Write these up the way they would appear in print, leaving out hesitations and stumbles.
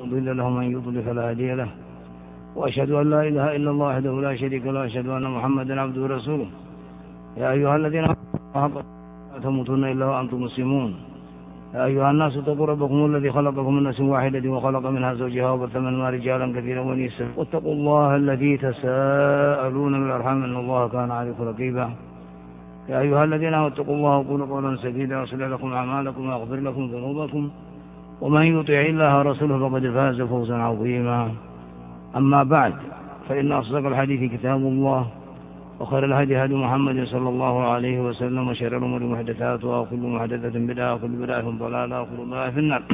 مضل له من يضلل فلا هادي له، وأشهد أن لا إله إلا الله وحده لا شريك له، وأشهد أن محمدا عبده ورسوله. يا أيها الذين آمنوا لا تموتن إلا وأنتم مسلمون. يا أيها الناس اتقوا ربكم الذي خلقكم من نفس واحدة وخلق منها زوجها وبث منهما رجالا كثيرا ونساء، واتقوا الله الذي تساءلون بالأرحام إن الله كان عليكم رقيبا. يا أيها الذين آمنوا اتقوا الله وقولوا قولا سديدا يصلح لكم أعمالكم ويغفر لكم ذنوبكم، ومن يطع الله ورسوله فقد فاز فوزا عظيما. أما بعد، فإن أصدق الحديث كتاب الله، وخير الهدي هدي محمد صلى الله عليه وسلم، وشر الأمور محدثاتها، وكل محدثة بدعة، وكل بدعة ضلالة، وكل ضلالة في النار.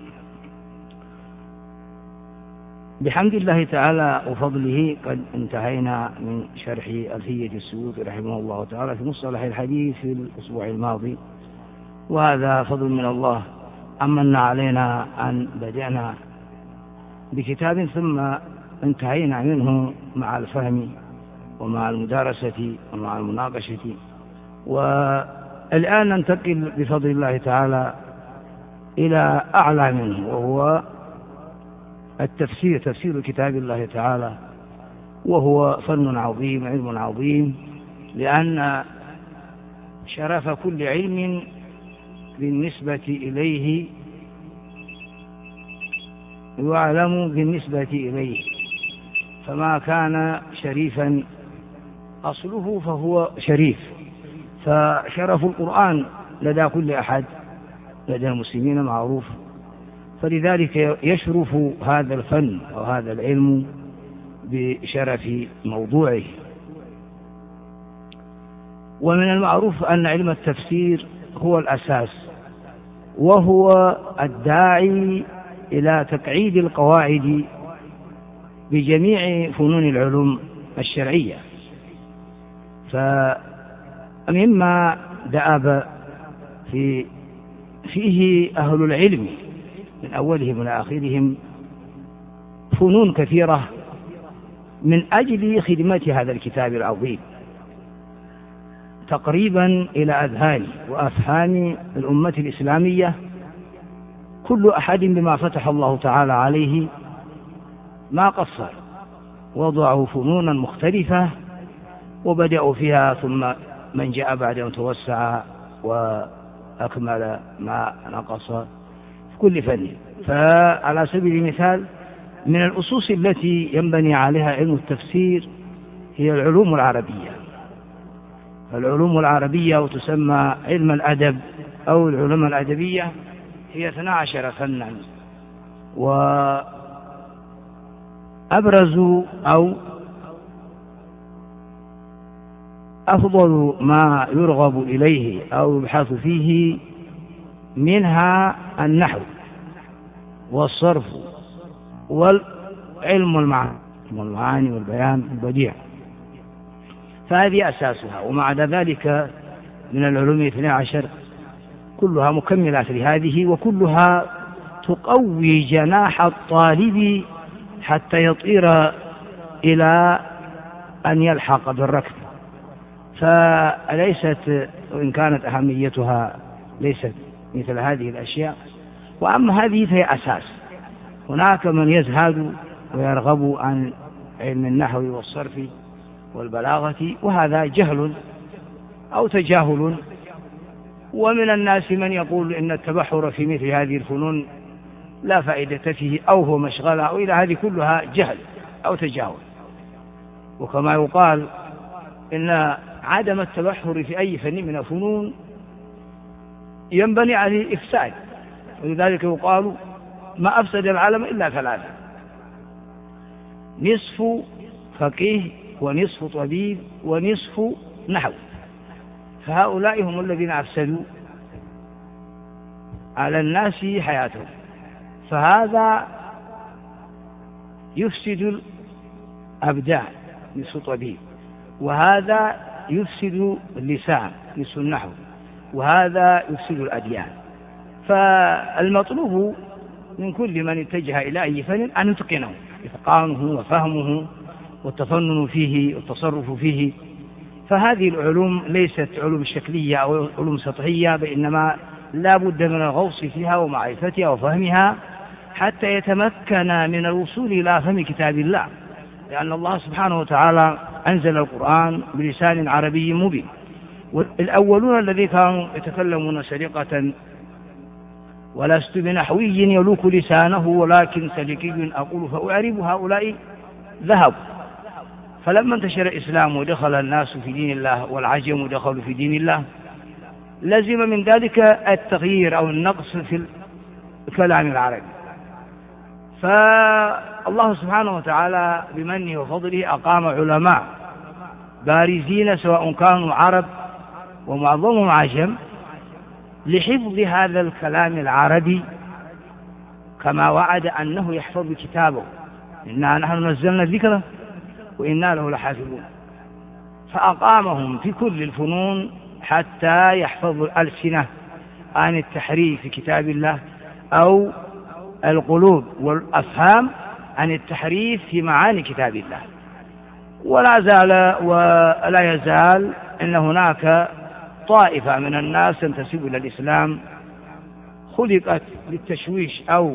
بحمد الله تعالى وفضله قد انتهينا من شرح ألفية السيوطي رحمه الله تعالى في مصطلح الحديث في الأسبوع الماضي، وهذا فضل من الله أمن علينا أن بدأنا بكتاب ثم انتهينا منه مع الفهم ومع المدارسة ومع المناقشة، والآن ننتقل بفضل الله تعالى إلى أعلى منه، وهو التفسير، تفسير كتاب الله تعالى، وهو فن عظيم، علم عظيم، لأن شرف كل علم بالنسبة إليه يعلم بالنسبة إليه، فما كان شريفا أصله فهو شريف. فشرف القرآن لدى كل أحد، لدى المسلمين معروف، فلذلك يشرف هذا الفن أو هذا العلم بشرف موضوعه. ومن المعروف أن علم التفسير هو الأساس، وهو الداعي إلى تقعيد القواعد بجميع فنون العلوم الشرعية. فمما دأب فيه أهل العلم من أولهم إلى آخرهم فنون كثيرة من أجل خدمة هذا الكتاب العظيم تقريبا إلى أذهان وأفهام الأمة الإسلامية. كل أحد بما فتح الله تعالى عليه ما قصر، وضعوا فنونا مختلفة وبدأوا فيها، ثم من جاء بعدهم توسع وأكمل ما نقص في كل فن. فعلى سبيل المثال، من الأسس التي ينبني عليها علم التفسير هي العلوم العربية. العلوم العربية، وتسمى علم الأدب أو العلوم الأدبية، هي 12 فنا، وأبرز أو أفضل ما يرغب إليه أو يبحث فيه منها النحو والصرف والعلم المعاني والبيان البديع، فهذه أساسها. ومع ذلك من العلوم 12 كلها مكملات لهذه، وكلها تقوي جناح الطالب حتى يطير إلى أن يلحق بالركب. فليست، وإن كانت أهميتها ليست مثل هذه الأشياء، وأما هذه فهي أساس. هناك من يزهد ويرغب عن علم النحو والصرف والبلاغة، وهذا جهل أو تجاهل. ومن الناس من يقول إن التبحر في مثل هذه الفنون لا فائدة فيه، أو هو مشغلة، أو إلى هذه كلها جهل أو تجاهل. وكما يقال إن عدم التبحر في أي فن من الفنون ينبني عليه إفساد، ولذلك يقال ما أفسد العالم إلا 3: نصف فقيه، ونصف طبيب، ونصف نحو. فهؤلاء هم الذين أفسدوا على الناس حياتهم. فهذا يفسد الأبدان نصف طبيب، وهذا يفسد اللسان نصف النحو، وهذا يفسد الأديان. فالمطلوب من كل من اتجه إلى أي فن أن يتقنه، إتقانه وفهمه والتفنن فيه والتصرف فيه. فهذه العلوم ليست علوم شكلية أو علوم سطحية، بإنما لا بد من الغوص فيها ومعرفتها وفهمها حتى يتمكن من الوصول إلى فهم كتاب الله، لأن الله سبحانه وتعالى أنزل القرآن بلسان عربي مبين. والأولون الذين كانوا يتكلمون سرقة ولست بنحوي يلوك لسانه ولكن سلكي أقول فأعرب هؤلاء ذهب. فلما انتشر الإسلام ودخل الناس في دين الله والعجم دخلوا في دين الله لزم من ذلك التغيير أو النقص في الكلام العربي. فالله سبحانه وتعالى بمنه وفضله أقام علماء بارزين سواء كانوا عرب ومعظمهم عجم لحفظ هذا الكلام العربي، كما وعد أنه يحفظ كتابه، إنا نحن نزلنا الذكر وإنا له لحافظون. فأقامهم في كل الفنون حتى يحفظوا الألسنة عن التحريف في كتاب الله، أو القلوب والأفهام عن التحريف في معاني كتاب الله. ولا يزال أن هناك طائفة من الناس تنتسب إلى الإسلام خلقت للتشويش أو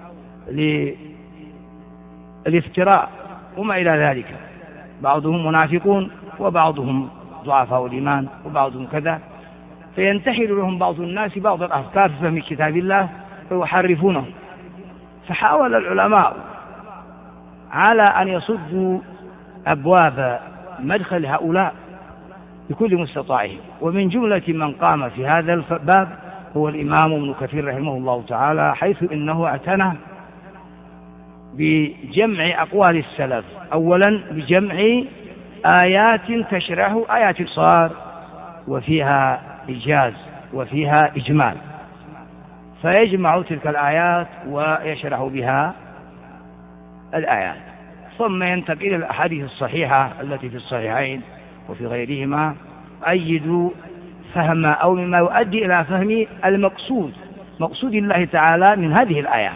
للافتراء وما إلى ذلك، بعضهم منافقون وبعضهم ضعفاء الإيمان وبعضهم كذا، فينتحل لهم بعض الناس بعض الأفكار في فهم كتاب الله فيحرفونه. فحاول العلماء على أن يصدوا أبواب مدخل هؤلاء بكل مستطاعهم، ومن جملة من قام في هذا الباب هو الإمام ابن كثير رحمه الله تعالى، حيث إنه اعتنى بجمع أقوال السلف، أولا بجمع آيات تشرح آيات الصار وفيها إيجاز وفيها إجمال، فيجمع تلك الآيات ويشرح بها الآيات، ثم ينتقل إلى الأحاديث الصحيحة التي في الصحيحين وفي غيرهما أيد فهم أو مما يؤدي إلى فهم مقصود الله تعالى من هذه الآيات.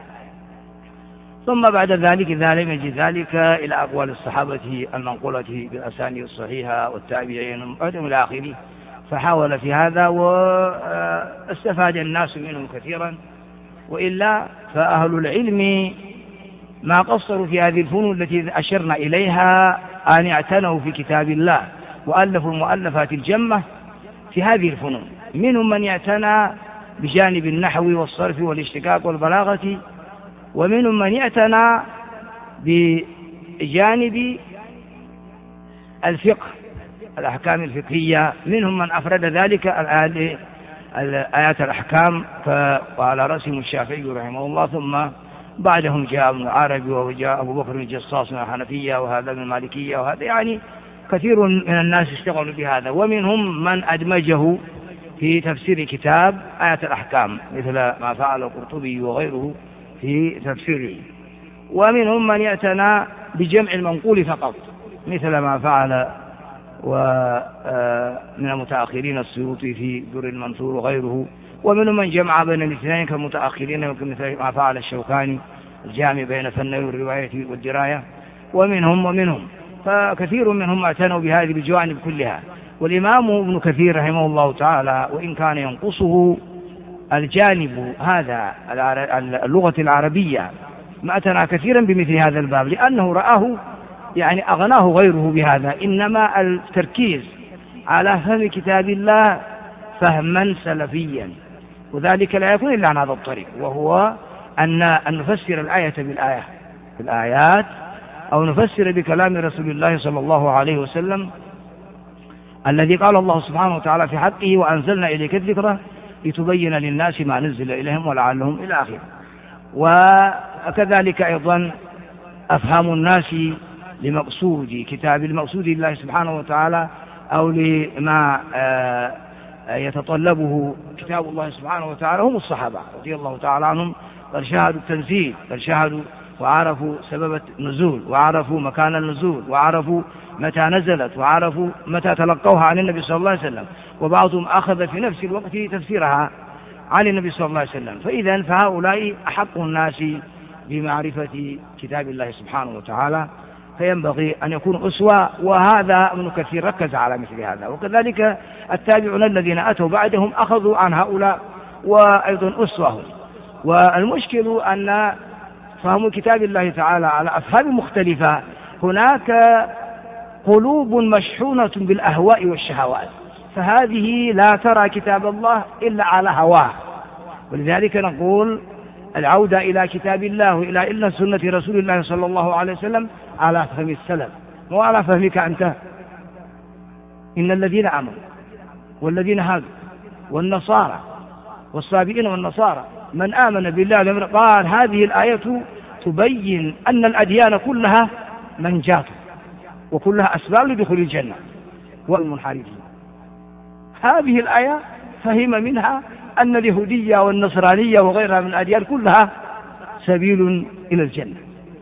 ثم بعد ذلك إذا لم يجد ذلك إلى أقوال الصحابة المنقولة بالأسانيد الصحيحة والتابعين إلى آخره، فحاول في هذا واستفاد الناس منهم كثيرا. وإلا فأهل العلم ما قصروا في هذه الفنون التي أشرنا إليها أن اعتنوا في كتاب الله وألفوا المؤلفات الجمة في هذه الفنون، منهم من يعتنى بجانب النحو والصرف والاشتقاق والبلاغة، ومنهم من يعتنى بجانب الفقه الأحكام الفقهية، منهم من أفرد ذلك الآيات الأحكام وعلى رأسهم الشافعي رحمه الله، ثم بعدهم جاء ابن عربي وجاء أبو بكر الجصاص من الحنفية وهذا من المالكية، وهذا يعني كثير من الناس اشتغلوا بهذا. ومنهم من أدمجه في تفسير كتاب آيات الأحكام مثل ما فعل القرطبي وغيره في تفسيره. ومنهم من يعتنى بجمع المنقول فقط مثل ما فعل ومن المتأخرين السيوطي في در المنثور وغيره. ومنهم من جمع بين الاثنين كالمتأخرين مثل ما فعل الشوكاني الجامع بين فني الرواية والدراية. ومنهم فكثير منهم اعتنوا بهذه الجوانب كلها. والإمام ابن كثير رحمه الله تعالى وإن كان ينقصه الجانب هذا اللغة العربية ما اعتنى كثيرا بمثل هذا الباب، لأنه رآه يعني أغناه غيره بهذا، إنما التركيز على فهم كتاب الله فهما سلفيا، وذلك لا يكون إلا عن هذا الطريق، وهو أن نفسر الآية بالآيات أو نفسر بكلام رسول الله صلى الله عليه وسلم الذي قال الله سبحانه وتعالى في حقه وأنزلنا إليك الذكر لتبين للناس ما نزل إليهم ولعلهم إلى آخره. وكذلك أيضا أفهام الناس لمقصود كتاب المقصود الله سبحانه وتعالى أو لما يتطلبه كتاب الله سبحانه وتعالى هم الصحابة رضي الله تعالى عنهم، قد شاهدوا التنزيل، قد شاهدوا وعرفوا سبب النزول وعرفوا مكان النزول وعرفوا متى نزلت وعرفوا متى تلقوها عن النبي صلى الله عليه وسلم، وبعضهم أخذ في نفس الوقت تفسيرها عن النبي صلى الله عليه وسلم. فإذا فهؤلاء أحق الناس بمعرفة كتاب الله سبحانه وتعالى، فينبغي أن يكون أسوة، وهذا ابن كثير ركز على مثل هذا. وكذلك التابعون الذين أتوا بعدهم أخذوا عن هؤلاء وأيضا أسوة. والمشكل أن فهم كتاب الله تعالى على أفهام مختلفة. هناك قلوب مشحونة بالأهواء والشهوات، فهذه لا ترى كتاب الله إلا على هواه. ولذلك نقول العودة إلى كتاب الله وإلى سنة رسول الله صلى الله عليه وسلم على فهم السلف مو على فهمك أنت. إن الذين آمنوا والذين هادوا والنصارى والصابئين والنصارى من آمن بالله قال هذه الآية تبين أن الأديان كلها منجاة وكلها أسباب لدخول الجنة والمنحرفين. هذه الآية فهم منها أن اليهودية والنصرانية وغيرها من الأديان كلها سبيل إلى الجنة،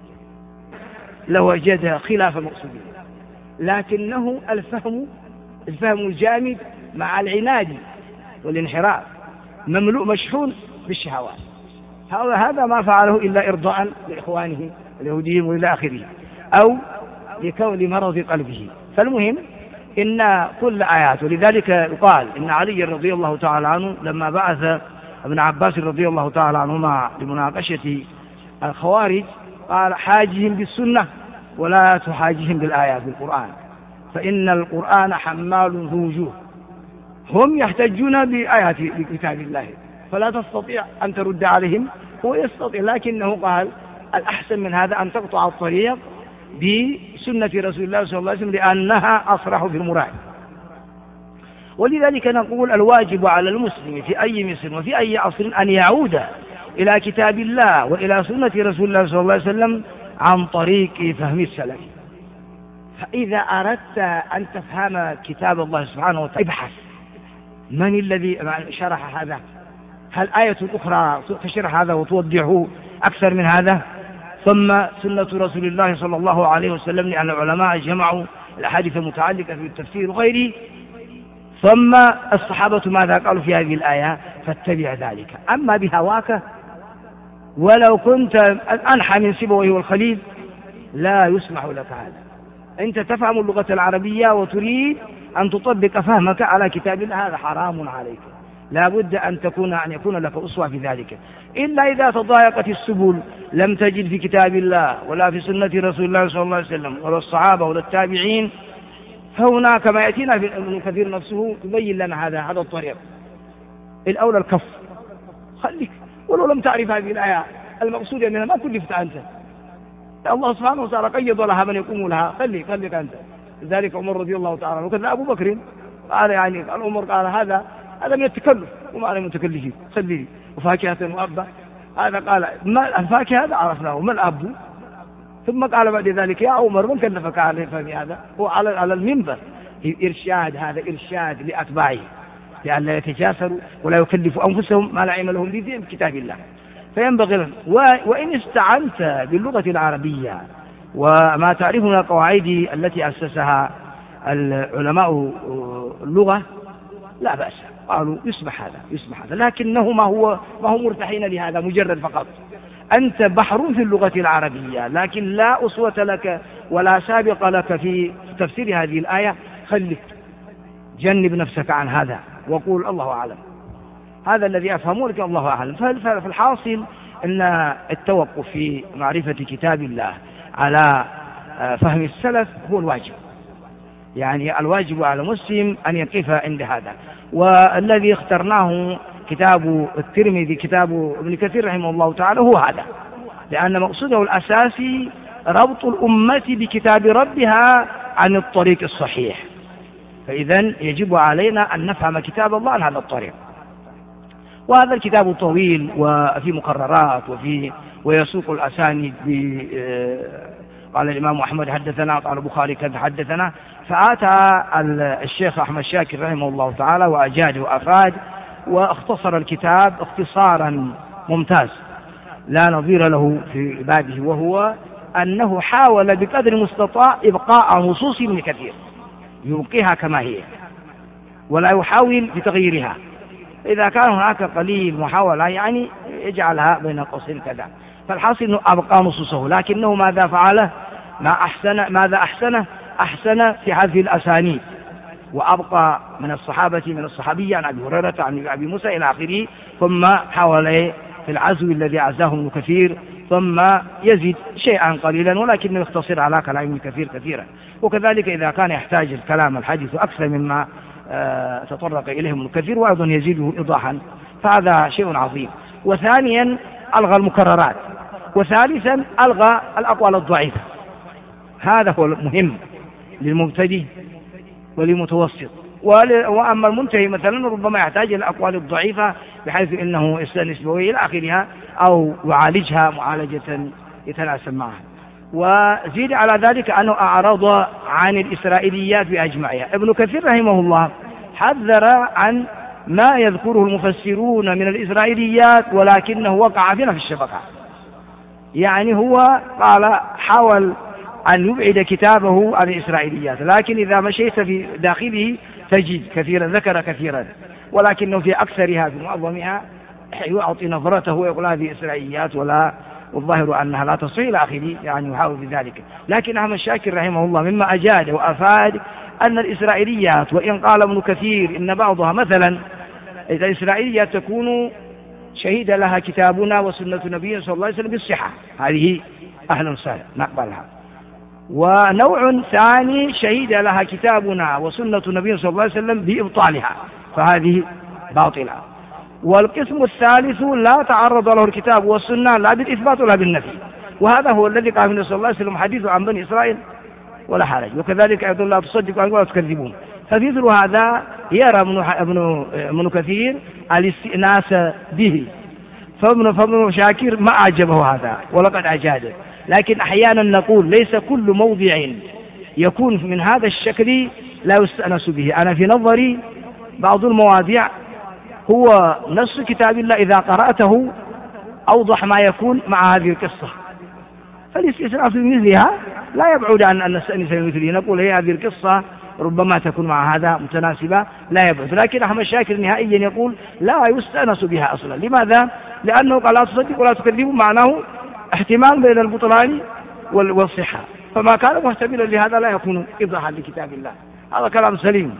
لوجد خلاف المقصودين. لكنه الفهم الجامد مع العناد والانحراف مملوء مشحون بالشهوات. هذا ما فعله إلا إرضاء لإخوانه اليهوديين وإلى آخره، أو لكون مرض قلبه. فالمهم إن كل آيات، ولذلك يقال إن علي رضي الله تعالى عنه لما بعث ابن عباس رضي الله تعالى عنهما لمناقشة الخوارج قال حاجهم بالسنة ولا تحاجهم بالآيات بالقرآن، فإن القرآن حمال ذو وجوه. هم يحتجون بآيات بكتاب الله فلا تستطيع أن ترد عليهم، هو يستطيع، لكنه قال الأحسن من هذا أن تقطع الطريق بسنة رسول الله صلى الله عليه وسلم لأنها أصرح في المراد. ولذلك نقول الواجب على المسلم في أي مصر وفي أي عصر أن يعود إلى كتاب الله وإلى سنة رسول الله صلى الله عليه وسلم عن طريق فهم السلف. فإذا أردت أن تفهم كتاب الله سبحانه وتعالى ابحث من الذي شرح هذا، هل آية أخرى تشرح هذا وتوضحه أكثر من هذا؟ ثم سنة رسول الله صلى الله عليه وسلم، لأن العلماء جمعوا الأحاديث المتعلقة في التفسير وغيره. ثم الصحابة ماذا قالوا في هذه الآية؟ فاتبع ذلك. أما بهواك ولو كنت أنحى من سيبويه والخليل لا يسمح لك هذا. أنت تفهم اللغة العربية وتريد أن تطبق فهمك على كتاب الله، هذا حرام عليك. لا بد أن يكون لك أسوة في ذلك. إلا إذا تضايقت السبل لم تجد في كتاب الله ولا في سنة رسول الله صلى الله عليه وسلم ولا الصحابة ولا التابعين، فهناك ما يأتينا في ابن كثير نفسه تبين لنا هذا الطريق. الأولى الكف، خليك ولو لم تعرف هذه الآية المقصودة منها ما كلفت أنت. الله سبحانه وتعالى قيض لها من يقوم لها، خليك أنت. لذلك عمر رضي الله تعالى عنه وكذا أبو بكر قال عمر قال هذا من التكلف وما على المتكلفين، خليني وفاكهة وأبا. هذا قال ما الفاكهة هذا عرفناه ما الأب. ثم قال بعد ذلك يا عمر من كلفك على فهم هذا؟ هو على المنبر إرشاد، هذا إرشاد لأتباعه لأن لا يتجاسروا ولا يكلفوا أنفسهم ما لا علم لهم به بكتاب الله. فينبغي لهم وإن استعنت باللغة العربية وما تعرف من القواعد التي أسسها العلماء اللغة لا بأس، قالوا يسمح هذا، لكنه ما هو مرتحين لهذا مجرد فقط. أنت بحر في اللغة العربية لكن لا أسوة لك ولا سابق لك في تفسير هذه الآية، خليك جنب نفسك عن هذا وقول الله أعلم. هذا الذي أفهمه لك الله أعلم. فالحاصل أن التوقف في معرفة كتاب الله على فهم السلف هو الواجب، يعني الواجب على المسلم أن يقف عند هذا. والذي اخترناه كتاب الترمذي كتاب ابن كثير رحمه الله تعالى هو هذا، لأن مقصوده الأساسي ربط الأمة بكتاب ربها عن الطريق الصحيح. فإذا يجب علينا أن نفهم كتاب الله عن هذا الطريق. وهذا الكتاب طويل وفي مقررات ويسوق الأسانيد. قال الإمام أحمد حدثنا، قال البخاري كذا حدثنا. فأتى الشيخ أحمد شاكر رحمه الله تعالى وأجاد وأفاد واختصر الكتاب اختصارا ممتاز لا نظير له في عباده، وهو أنه حاول بقدر المستطاع إبقاء نصوص ابن كثير، يبقيها كما هي ولا يحاول بتغييرها. إذا كان هناك قليل محاولة يعني يجعلها بين قوسين كذا. فالحاصل أنه أبقى نصوصه، لكنه ماذا فعله؟ ماذا أحسن في هذه الأسانيد، وأبقى من الصحابة من الصحابية عن أبي هريرة عن أبي موسى إلى آخره، ثم حاول في العزو الذي عزاه ابن كثير، ثم يزيد شيئا قليلا ولكنه يختصر على كلام ابن كثير كثيرا. وكذلك إذا كان يحتاج الكلام الحديث أكثر مما تطرق إليه ابن كثير وأيضا يزيده إيضاحا، فهذا شيء عظيم. وثانيا ألغى المكررات، وثالثا ألغى الأقوال الضعيفة. هذا هو المهم للمبتدئ وللمتوسط. وأما المنتهي مثلا ربما يحتاج إلى الأقوال الضعيفة بحيث أنه يستأنس بها إلى آخرها أو يعالجها معالجة يتناسب معها. وزيد على ذلك أنه أعرض عن الإسرائيليات بأجمعها. ابن كثير رحمه الله حذر عن ما يذكره المفسرون من الإسرائيليات، ولكنه وقع في نفس الشبكة. يعني هو قال حاول أن يبعد كتابه عن الإسرائيليات، لكن إذا مشيت في داخله تجد كثيرا ذكر كثيرا، ولكنه في أكثرها في معظمها يعطي نظرته ويقول هذه إسرائيليات ولا والظاهر أنها لا تصل إلى آخره، يعني يحاول في ذلك. لكن أحمد شاكر رحمه الله مما أجاد وأفاد أن الإسرائيليات، وإن قال ابن كثير إن بعضها مثلا الإسرائيليات تكون شهد لها كتابنا وسنة نبينا صلى الله عليه وسلم بالصحة، هذه أهلا وسهلا نقبلها. ونوع ثاني شهد لها كتابنا وسنة نبينا صلى الله عليه وسلم بإبطالها، فهذه باطلة. والقسم الثالث لا تعرض له الكتاب والسنة لا بالإثبات ولا بالنفي، وهذا هو الذي قال النبي صلى الله عليه وسلم حديث عن بني إسرائيل ولا حرج، وكذلك أيضا لا تصدقوا ولا تكذبون. فمثل هذا يرى ابن كثير الاستئناس به، فابن شاكر ما أعجبه هذا ولقد أجاده. لكن أحيانا نقول ليس كل موضع يكون من هذا الشكل لا يستأنس به. أنا في نظري بعض المواضيع هو نص كتاب الله إذا قرأته أوضح ما يكون مع هذه القصة، فالاستئناس بمثلها لا يبعد عن أن نستأنس بمثله، نقول هي هذه القصة ربما تكون مع هذا متناسبة، لا يبعد. لكن أحمد شاكر نهائيا يقول لا يستأنس بها أصلا. لماذا؟ لأنه قال لا تصدق ولا تكذب، معناه احتمال بين البطلان والصحة، فما كان محتملا لهذا لا يكون إضاحا لكتاب الله. هذا كلام سليم،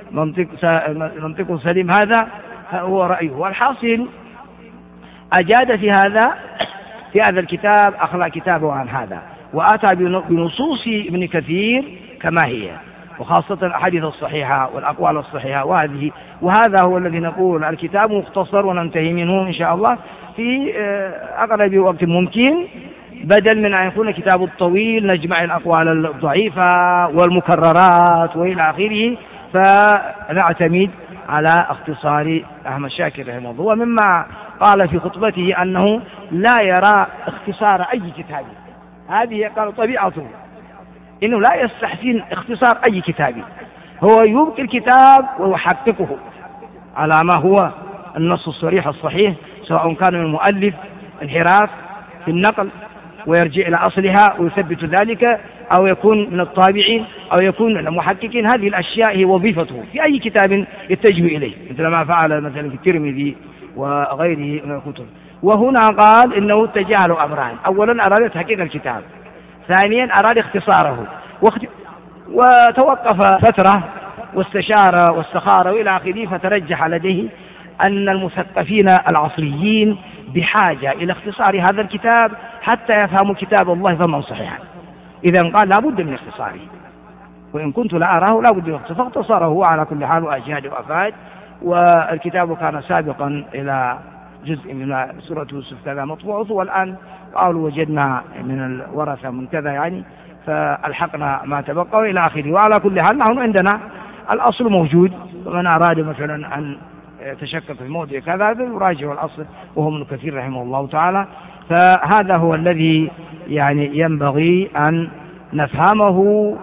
منطق سليم، هذا هو رأيه. والحاصل أجاد في هذا الكتاب أخلى كتابه عن هذا، وآتى بنصوص ابن كثير كما هي، وخاصة الأحاديث الصحيحة والأقوال الصحيحة. وهذا هو الذي نقول الكتاب مختصر وننتهي منه إن شاء الله في أقرب وقت ممكن، بدل من أن يكون كتاب الطويل نجمع الأقوال الضعيفة والمكررات وإلى آخره، فنعتمد على اختصار أحمد شاكر رحمه الله. ومما قال في خطبته أنه لا يرى اختصار أي كتاب، هذه قال طبيعته إنه لا يستحسن اختصار أي كتاب، هو يبقي الكتاب ويحققه على ما هو النص الصريح الصحيح، سواء كان من المؤلف انحراف في النقل ويرجع إلى أصلها ويثبت ذلك، أو يكون من الطابعين أو يكون من المحققين. هذه الأشياء هي وظيفته في أي كتاب يتجه إليه، مثل ما فعل مثلا في الترمذي وغيره من الكتب. وهنا قال إنه تجاهل أمران: أولا أراد تحقيق الكتاب، ثانيا أراد اختصاره، وتوقف فترة واستشار واستخار وإلى آخره، فترجح لديه أن المثقفين العصريين بحاجة إلى اختصار هذا الكتاب حتى يفهموا كتاب الله فهما صحيحا. إذا قال لا بد من اختصاره، وإن كنت لا أراه لا بد من اختصاره، فاختصره على كل حال وأجهاد وأفاد. والكتاب كان سابقا إلى جزء من سورة يوسف كذا مطبوع، والآن قالوا وجدنا من الورثة من كذا، يعني فألحقنا ما تبقى وإلى آخره. وعلى كل حال نحن عندنا الأصل موجود، ومن أراد مثلا أن يتشكك في موضع كذا يراجع الأصل، وهو ابن كثير رحمه الله تعالى. فهذا هو الذي يعني ينبغي أن نفهمه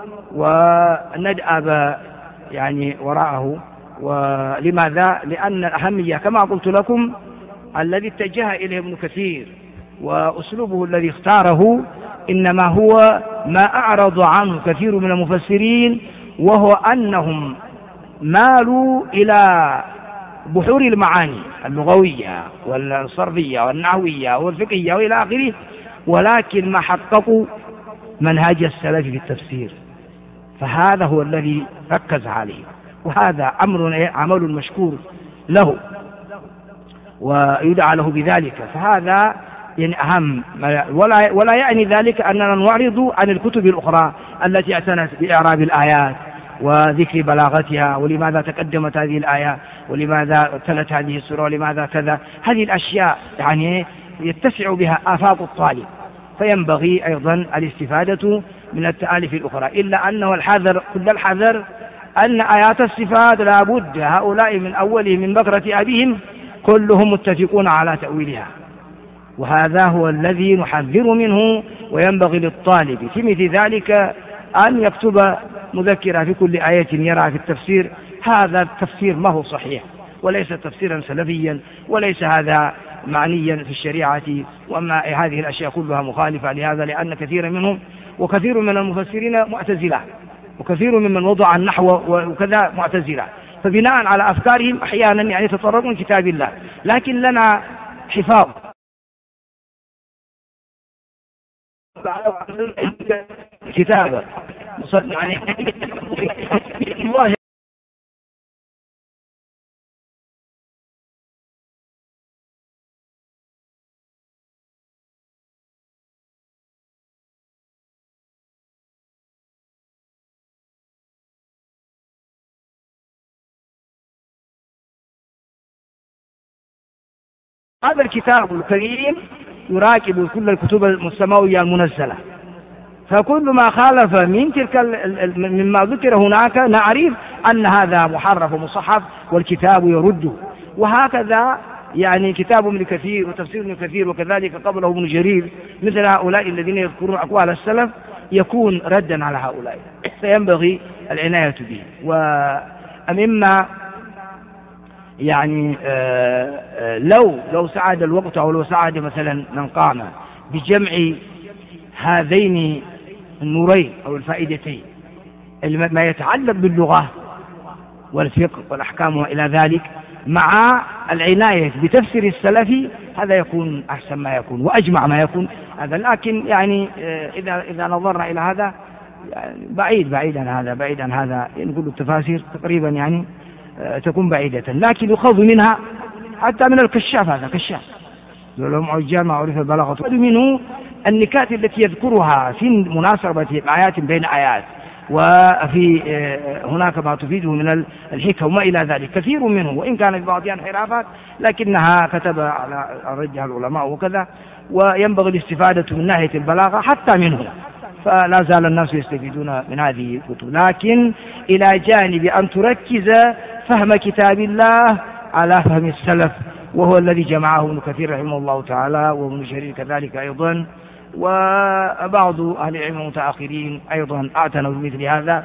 وندأب يعني وراءه. ولماذا؟ لأن الأهمية كما قلت لكم الذي اتجه إليه ابن كثير وأسلوبه الذي اختاره إنما هو ما أعرض عنه كثير من المفسرين، وهو أنهم مالوا إلى بحور المعاني اللغوية والصرفية والنحوية والفقهية وإلى آخره، ولكن ما حققوا منهج السلف في التفسير. فهذا هو الذي ركز عليه، وهذا عمل مشكور له. ويدعى له بذلك، فهذا يعني أهم. ولا يعني ذلك أننا نعرض عن الكتب الأخرى التي اعتنت بإعراب الآيات وذكر بلاغتها، ولماذا تقدمت هذه الآية، ولماذا تلت هذه السورة، ولماذا كذا. هذه الأشياء يعني يتسع بها آفاق الطالب، فينبغي أيضا الاستفادة من التآلف الأخرى، إلا أنه الحذر كل الحذر أن آيات الصفات لابد هؤلاء من أولهم من بكرة أبيهم كلهم متفقون على تأويلها، وهذا هو الذي نحذر منه. وينبغي للطالب في مثل ذلك أن يكتب مذكرة في كل آية يراها في التفسير. هذا التفسير ما هو صحيح، وليس تفسيرا سلفيا، وليس هذا معنيا في الشريعة، وأما هذه الأشياء كلها مخالفة لهذا، لأن كثير منهم وكثير من المفسرين معتزلة، وكثير ممن وضع النحو وكذا معتزلة، فبناء على أفكارهم أحيانا يعني يتطرقون كتاب الله، لكن لنا حفاظ كتابة يعني هذا الكتاب الكريم يراقب كل الكتب السماوية المنزلة، فكل ما خالف من تلك مما ذكر هناك نعرف أن هذا محرف ومصحف والكتاب يرده. وهكذا يعني كتاب ابن كثير وتفسير ابن كثير وكذلك قبله ابن جرير، مثل هؤلاء الذين يذكرون أقوال السلف يكون ردا على هؤلاء، فينبغي العناية به. ومما يعني لو سعد الوقت، أو لو سعد مثلا من قام بجمع هذين النورين أو الفائدتين ما يتعلق باللغة والفقه والأحكام وإلى ذلك، مع العناية بتفسير السلفي، هذا يكون أحسن ما يكون وأجمع ما يكون هذا. لكن يعني إذا نظرنا إلى هذا يعني بعيد عن هذا نقول التفاسير تقريبا يعني تكون بعيدة، لكن يخاض منها حتى من الكشاف. هذا كشاف لهم عجال ما عرف البلاغة منه النكات التي يذكرها في مناسبة آيات بين آيات، وفي هناك ما تفيده من الحكم وما إلى ذلك، كثير منه وإن كان في بعضها انحرافات لكنها كتب على رجها العلماء وكذا. وينبغي الاستفادة من ناحية البلاغة حتى منه، فلا زال الناس يستفيدون من هذه الكتب، لكن إلى جانب أن تركز فهم كتاب الله على فهم السلف، وهو الذي جمعه ابن كثير رحمه الله تعالى، وابن جرير كذلك أيضا، وبعض أهل العلم المتأخرين أيضا اعتنوا بمثل هذا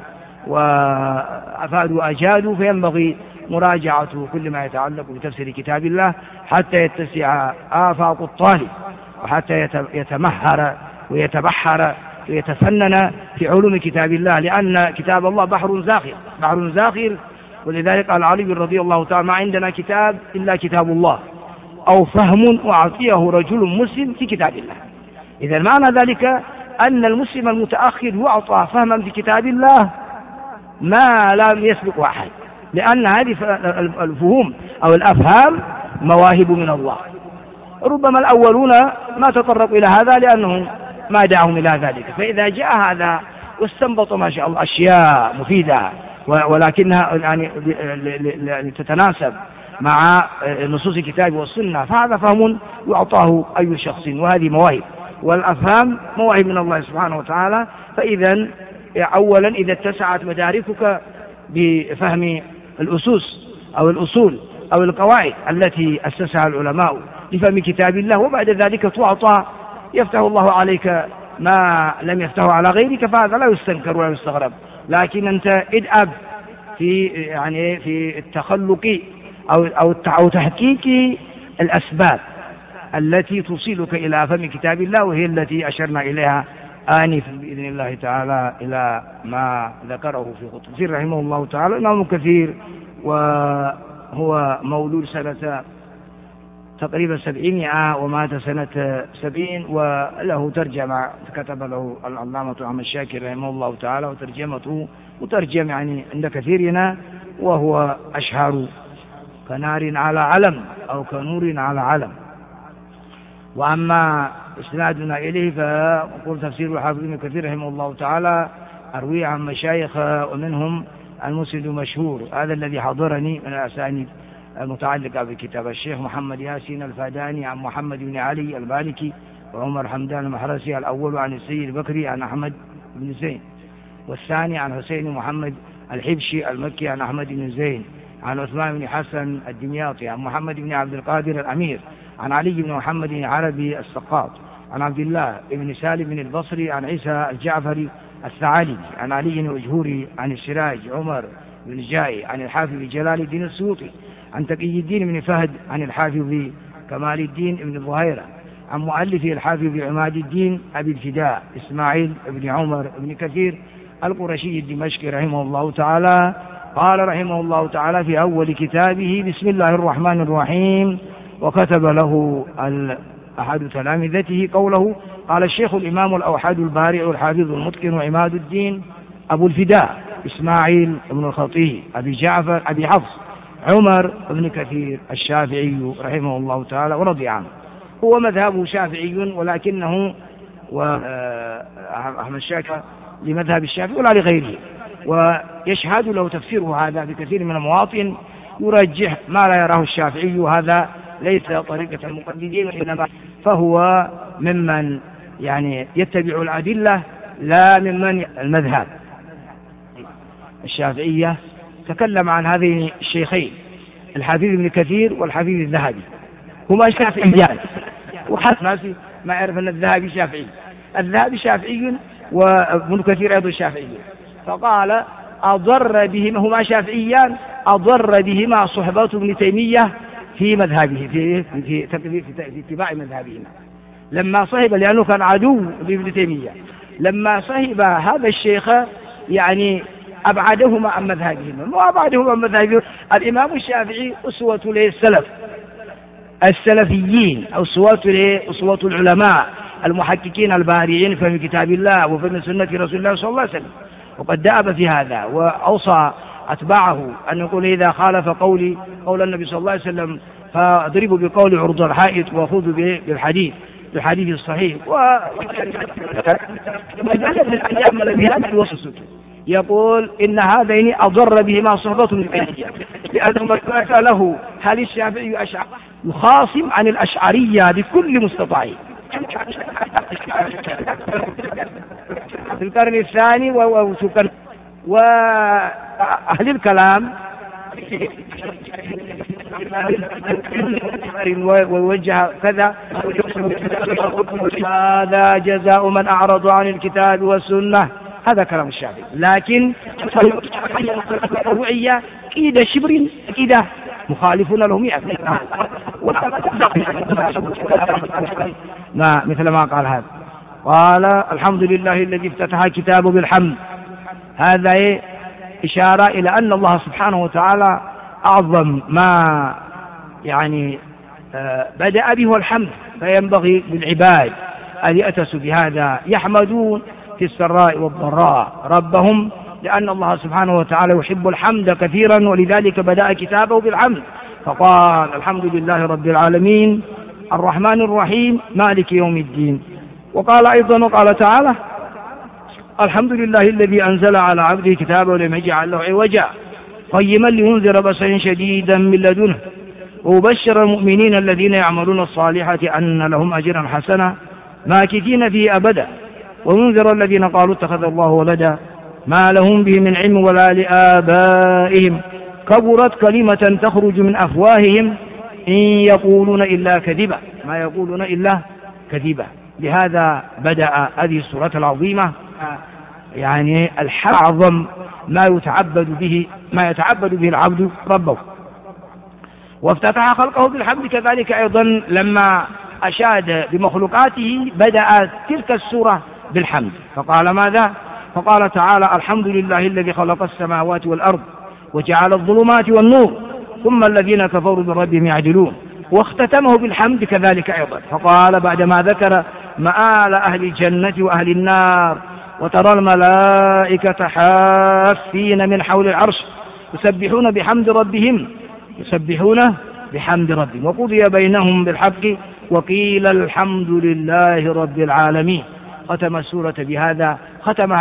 وأفادوا أجادوا. فينبغي مراجعة كل ما يتعلق بتفسير كتاب الله حتى يتسع آفاق الطالب، وحتى يتمهر ويتبحر ويتفنن في علوم كتاب الله، لأن كتاب الله بحر زاخر. ولذلك قال علي رضي الله تعالى: ما عندنا كتاب إلا كتاب الله، أو فهم أعطيه رجل مسلم في كتاب الله. إذا معنى ذلك أن المسلم المتأخر يعطى فهما في كتاب الله ما لم يسبق أحد، لأن هذه الفهوم أو الأفهام مواهب من الله. ربما الأولون ما تطرقوا إلى هذا لأنهم ما دعهم إلى ذلك، فإذا جاء هذا واستنبط ما شاء الله أشياء مفيدة ولكنها يعني تتناسب مع نصوص الكتاب والسنة، فهذا فهم يعطاه أي شخص، وهذه مواهب، والأفهام مواهب من الله سبحانه وتعالى. فإذا أولا إذا اتسعت مداركك بفهم الأسس أو الأصول أو القواعد التي أسسها العلماء لفهم كتاب الله، وبعد ذلك تعطى يفتح الله عليك ما لم يفتحه على غيرك، فهذا لا يستنكر ولا يستغرب. لكن أنت ادأب في التخلق أو تحقيق الأسباب التي توصلك إلى فهم كتاب الله، وهي التي أشرنا إليها آنفا بإذن الله تعالى إلى ما ذكره في خطبته رحمه الله تعالى. الإمام كثير وهو مولود سنة تقريبا 700 ومات سنة 70، وله ترجمة كتب له العلامة أحمد شاكر رحمه الله تعالى، وترجمته مترجم يعني عند كثيرنا، وهو أشهر كنار على علم أو كنور على علم. وأما إسنادنا إليه فقل تفسير الحافظ ابن كثير رحمه الله تعالى أروي عن مشايخ ومنهم المسند مشهور، هذا الذي حضرني من الأسانيد المتعلقة بكتاب الشيخ محمد ياسين الفاداني عن محمد بن علي المالكي وعمر حمدان المحرسي، الأول عن السيد البكري عن أحمد بن زين، والثاني عن حسين محمد الحبشي المكي عن أحمد بن زين، عن عثمان بن حسن الدمياطي عن محمد بن عبد القادر الأمير، عن علي بن محمد العربي السقاط، عن عبد الله بن سالم بن البصري، عن عيسى الجعفري الثعالبي، عن علي الأجهوري، عن السراج عمر بن الجائي، عن الحافظ جلال الدين السيوطي، عن تقي الدين بن فهد، عن الحافظ كمال الدين بن الظهيرة، عن مؤلفه الحافظ عماد الدين أبي الفداء إسماعيل بن عمر بن كثير القرشي الدمشقي رحمه الله تعالى، قال رحمه الله تعالى في أول كتابه: بسم الله الرحمن الرحيم. وكتب له أحد تلامذته قوله: قال الشيخ الإمام الأوحد البارع الحافظ المتقن عماد الدين أبو الفداء إسماعيل بن الخطيب أبي جعفر أبي حفص عمر بن كثير الشافعي رحمه الله تعالى ورضي عنه. هو مذهبه شافعي، ولكنه أحمد شاكر لمذهب الشافعي ولا لغيره، ويشهد له تفسيره هذا في كثير من المواطن يرجح ما لا يراه الشافعي، وهذا ليس طريقة المقلدين، إنما فهو ممن يعني يتبع الأدلة لا ممن المذهب. الشافعية تكلم عن هذين الشيخين الحافظ ابن كثير والحافظ الذهبي، هما شافعيان، وحتى الناس ما يعرف أن الذهبي شافعي، الذهبي شافعي وابن كثير أيضا شافعي، فقال أضر بهما، هما شافعيان أضر بهما صحبة ابن تيمية في مذهبه في اتباع مذهبهما، لما صحب لأنه كان عدو لابن تيمية، لما صحب هذا الشيخ يعني أبعدهما عن مذهبهما، وأبعدهما عن مذهبهما. الإمام الشافعي أسوة للسلف السلفيين، أو أسوة العلماء المحققين البارعين في كتاب الله وفي سنة رسول الله صلى الله عليه وسلم، وقد دأب في هذا وأوصى أتباعه أن يقول: إذا خالف قول النبي صلى الله عليه وسلم فاضربوا بقول عرض الحائط وخذوا بالحديث الصحيح. يقول إن هذين أضر بهما صحبة من الأشعرية، لأنه مكتبت له هل الشافعي أشعر يخاصم عن الأشعرية بكل مستطاع في القرن الثاني وأهل الكلام ووجه كذا: هذا جزاء من أعرض عن الكتاب والسنة. هذا كلام الشافعي، لكن الوعية كيد شبر كيده مخالفون له 100 مثل ما قال هذا. قال: الحمد لله الذي افتتح كتابه بالحمد. هذا إشارة إلى أن الله سبحانه وتعالى أعظم ما يعني بدأ به الحمد، فينبغي للعباد أن يأتسوا بهذا، يحمدون في السراء والضراء ربهم، لأن الله سبحانه وتعالى يحب الحمد كثيرا، ولذلك بدأ كتابه بالحمد، فقال: الحمد لله رب العالمين الرحمن الرحيم مالك يوم الدين. وقال أيضا: وقال تعالى: الحمد لله الذي أنزل على عبده كتابه ولم يجعل له عوجا قيما لينذر بأسا شديدا من لدنه وبشر المؤمنين الذين يعملون الصالحات أن لهم أجرا حسنا ماكثين فيه أبدا وينذر الذين قالوا اتخذ الله ولدا ما لهم به من علم ولا لآبائهم كبرت كلمة تخرج من أفواههم إن يقولون إلا كذبا، ما يقولون إلا كذبا. لهذا بدأ هذه السورة العظيمة يعني الأعظم ما يتعبد به العبد ربه، وافتتح خلقه بالحمد. كذلك أيضا لما أشاد بمخلوقاته بدأ تلك السورة بالحمد، فقال ماذا؟ فقال تعالى: الحمد لله الذي خلق السماوات والأرض وجعل الظلمات والنور ثم الذين كفروا بربهم يعدلون. واختتمه بالحمد كذلك أيضا، فقال بعدما ذكر مآل أهل الجنة وأهل النار: وترى الملائكة حافين من حول العرش يسبحون بحمد ربهم يسبحونه بحمد ربهم وقضي بينهم بالحق وقيل الحمد لله رب العالمين. ختم السورة بهذا، ختم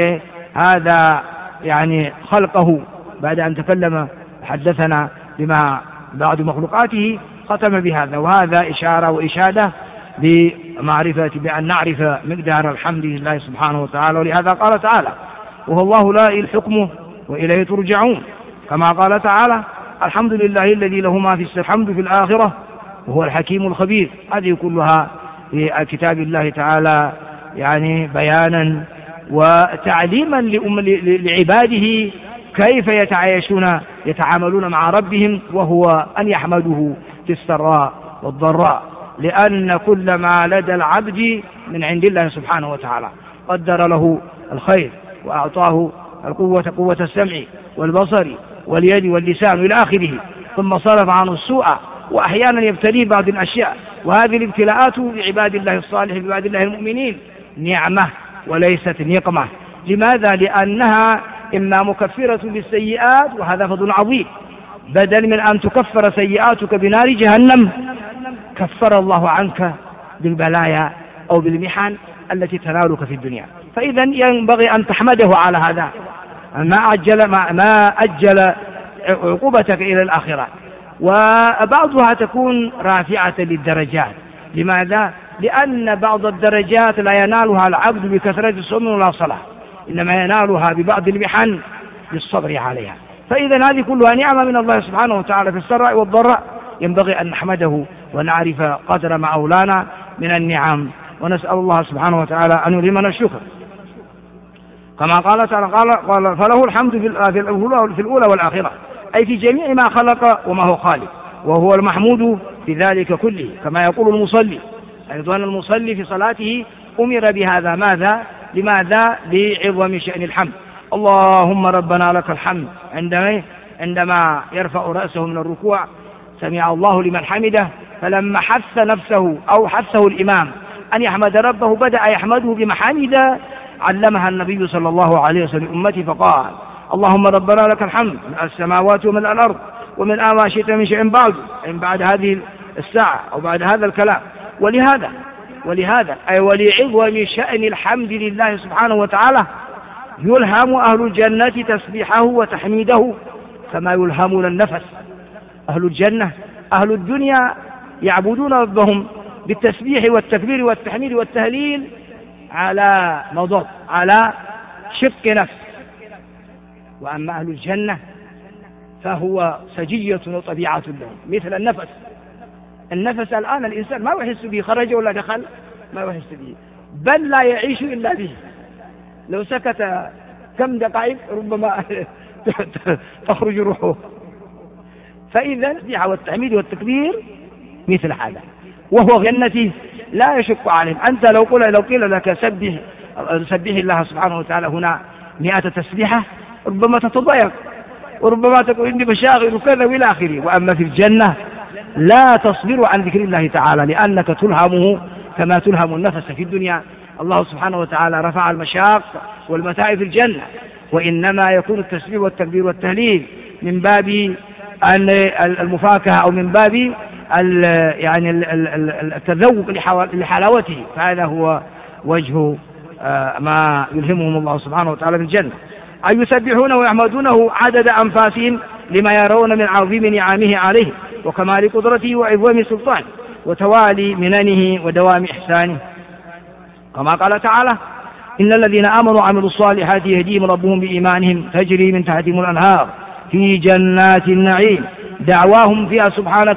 هذا يعني خلقه بعد أن تكلم حدثنا بما بعد مخلوقاته، ختم بهذا، وهذا إشارة وإشادة بمعرفة بأن نعرف مقدار الحمد لله سبحانه وتعالى. ولهذا قال تعالى: وهو الله لا إله الحكم وإليه ترجعون، كما قال تعالى: الحمد لله الذي له ما في الحمد في الآخرة وهو الحكيم الخبير. هذه كلها في كتاب الله تعالى يعني بيانا وتعليما لعباده كيف يتعاملون مع ربهم، وهو أن يحمدوه في السراء والضراء، لأن كل ما لدى العبد من عند الله سبحانه وتعالى. قدر له الخير وأعطاه قوة السمع والبصر واليد واللسان إلى آخره، ثم صرف عنه السوء، وأحيانا يبتليه بعض الأشياء، وهذه الابتلاءات لعباد الله الصالح بعباد الله المؤمنين نعمة وليست نقمة. لماذا؟ لأنها إما مكفرة للسيئات، وهذا فضل عظيم، بدل من أن تكفر سيئاتك بنار جهنم كفر الله عنك بالبلايا أو بالمحن التي تنالك في الدنيا. فإذا ينبغي أن تحمده على هذا، ما أجل عقوبتك إلى الآخرة. وبعضها تكون رافعة للدرجات. لماذا؟ لأن بعض الدرجات لا ينالها العبد بكثرة الصوم ولا صلاة، إنما ينالها ببعض المحن بالصبر عليها. فإذا هذه كلها نعمة من الله سبحانه وتعالى في السراء والضراء، ينبغي أن نحمده ونعرف قدر ما أولانا من النعم، ونسأل الله سبحانه وتعالى أن يلهمنا الشكر. كما قال تعالى: قال فله الحمد في الأولى والآخرة، أي في جميع ما خلق وما هو خالق، وهو المحمود في ذلك كله، كما يقول المصلي. أيضا المصلي في صلاته أمر بهذا. ماذا؟ لماذا؟ لعظم شأن الحمد. اللهم ربنا لك الحمد عندما يرفع رأسه من الركوع سمع الله لمن حمده، فلما حث نفسه أو حثه الإمام أن يحمد ربه بدأ يحمده بمحامد علمها النبي صلى الله عليه وسلم أمتي، فقال: اللهم ربنا لك الحمد من السماوات ومن الأرض ومن ما شئت من شيء بعد هذه الساعة أو بعد هذا الكلام. ولهذا أي ولعظم شأن الحمد لله سبحانه وتعالى يلهم أهل الجنة تسبيحه وتحميده كما يلهمون النفس. أهل الجنة أهل الدنيا يعبدون ربهم بالتسبيح والتكبير والتحميد والتهليل على مضض، على شق نفس. وأما أهل الجنة فهو سجية وطبيعة لهم مثل النفس الآن الإنسان ما يحس به، خرج ولا دخل ما يحس به، بل لا يعيش إلا به. لو سكت كم دقائق ربما تخرج روحه. فإذا التسبيح والتحميد والتكبير مثل هذا، وهو جنتي لا يشق عليهم. أنت لو قيل لك سبح الله سبحانه وتعالى هنا 100 تسبيحة ربما تتضايق، وربما تقول إني بشاغل وكذا إلى آخره. وأما في الجنة لا تصبر عن ذكر الله تعالى، لأنك تلهمه كما تلهم النفس في الدنيا. الله سبحانه وتعالى رفع المشاق والمتاعب في الجنة، وإنما يكون التسبيح والتكبير والتهليل من باب المفاكهة أو من باب يعني التذوق لحلاوته. فهذا هو وجه ما يلهمهم الله سبحانه وتعالى في الجنة، أن يسبحون ويحمدونه عدد أنفاسهم لما يرون من عظيم نعمه عليه وكمال قدرته وعظم سلطانه وتوالي مننه ودوام إحسانه، كما قال تعالى: إن الذين آمنوا وعملوا الصالحات يهديهم ربهم بإيمانهم تجري من تحتهم الأنهار في جنات النعيم دعواهم فيها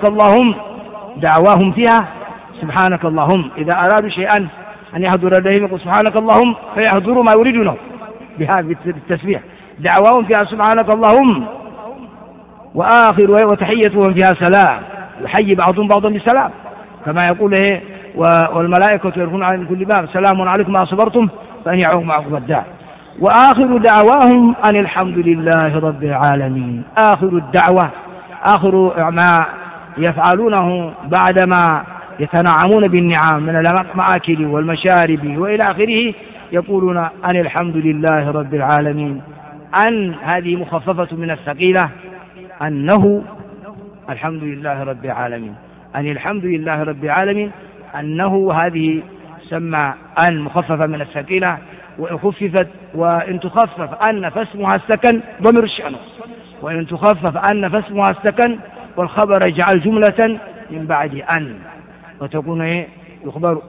سبحانك اللهم. إذا أرادوا شيئا أن يحضر لديهم يقول سبحانك اللهم فيحضروا ما يريدونه بهذا التسبيح. دعواهم فيها سبحانك اللهم، وآخر وتحيتهم فيها سلام، يحيي بعضهم بعضا بسلام، كما يقول والملائكة يرفعون على كل باب سلام عليكم ما صبرتم فأنيعوكم معكم الدار. وآخر دعواهم أن الحمد لله رب العالمين. آخر الدعوة، آخر ما يفعلونه بعدما يتنعمون بالنعم من المآكل والمشارب وإلى آخره، يقولون أن الحمد لله رب العالمين. أن هذه مخففة من الثقيلة، أنه الحمد لله رب العالمين. أن الحمد لله رب العالمين أنه هذه سمى أن مخففة من السكينة، وإن خففت وإن تخفف أن فاسمها السكن ضمير الشأن، وإن تخفف أن فاسمها السكن والخبر يجعل جملة من بعد أن وتكون إيه يخبر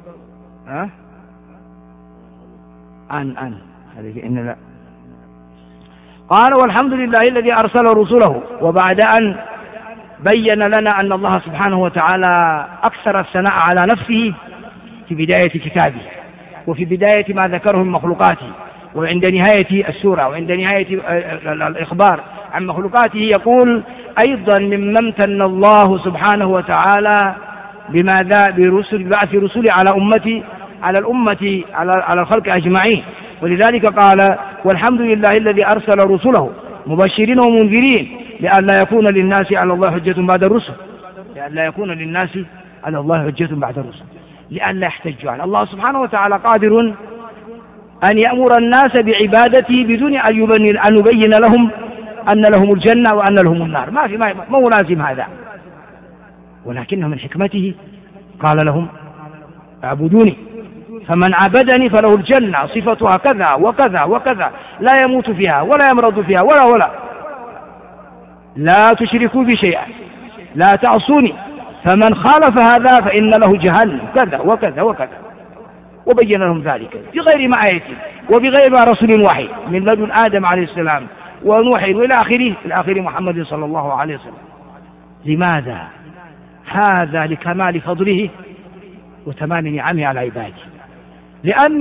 أن هذه إن لا. قال والحمد لله الذي أرسل رسله، وبعد أن بين لنا أن الله سبحانه وتعالى أكثر الثناء على نفسه في بداية كتابه وفي بداية ما ذكره من مخلوقاته وعند نهاية السورة وعند نهاية الإخبار عن مخلوقاته، يقول أيضا مما امتن الله سبحانه وتعالى بماذا؟ بعث رسله على الأمة على الخلق أجمعين. ولذلك قال والحمد لله الذي أرسل رسله مبشرين ومنذرين لئلا يكون للناس على الله حجة بعد الرسل، لئلا يكون للناس على الله حجة بعد الرسل، لئلا يحتجوا على الله. سبحانه وتعالى قادر أن يأمر الناس بعبادته بدون أن يبين لهم أن لهم الجنة وأن لهم النار، ما هو لازم هذا، ولكنه من حكمته قال لهم اعبدوني فمن عبدني فله الجنة صفتها كذا وكذا وكذا، لا يموت فيها ولا يمرض فيها ولا لا تشركوا بي شيئا، لا تعصوني، فمن خالف هذا فإن له جهنم كذا وكذا وكذا، وبين لهم ذلك بغير ما آية وبغير ما رسول وحي من لدن آدم عليه السلام ونوح وإلى آخره محمد صلى الله عليه وسلم. لماذا؟ هذا لكمال فضله وتمام نعمه على عباده، لأن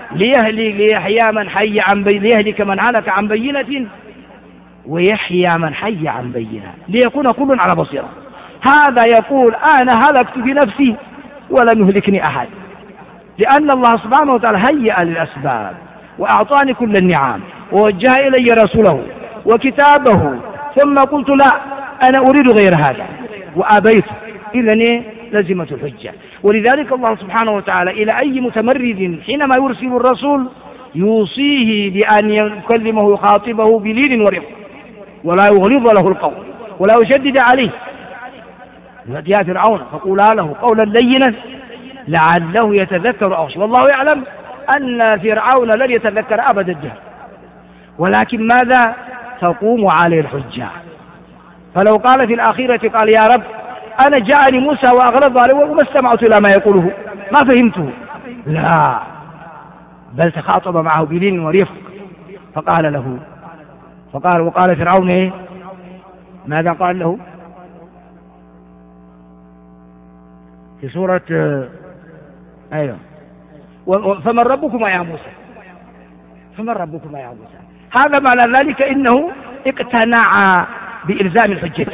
ليهلك من هلك عن بينة ويحيى من حي عن بينة ليكون كل على بصيرة. هذا يقول أنا هلكت بنفسي ولم يهلكني أحد، لأن الله سبحانه وتعالى هيأ للأسباب وأعطاني كل النعم ووجه إلي رسوله وكتابه، ثم قلت لا أنا أريد غير هذا وأبيت، إذن لزمة الحجة. ولذلك الله سبحانه وتعالى إلى أي متمرد حينما يرسل الرسول يوصيه بأن يكلمه يخاطبه بلين ورفق ولا يغلظ له القول ولا يشدد عليه. يا فرعون فقولا له قولا لينا لعله يتذكر أو يخشى، والله يعلم أن فرعون لن يتذكر أبدا الدهر، ولكن ماذا؟ تقوم عليه الحجة. فلو قال في الآخرة قال يا رب أنا جاءني موسى وأغلظ عليه وما استمعت إلى ما يقوله ما فهمته، لا، بل تخاطب معه بلين ورفق وقال فرعون إيه؟ ماذا قال له في سورة أيوة فمن ربكما يا موسى، فمن ربكما يا موسى. هذا معنى ذلك إنه اقتنع بإلزام الحجة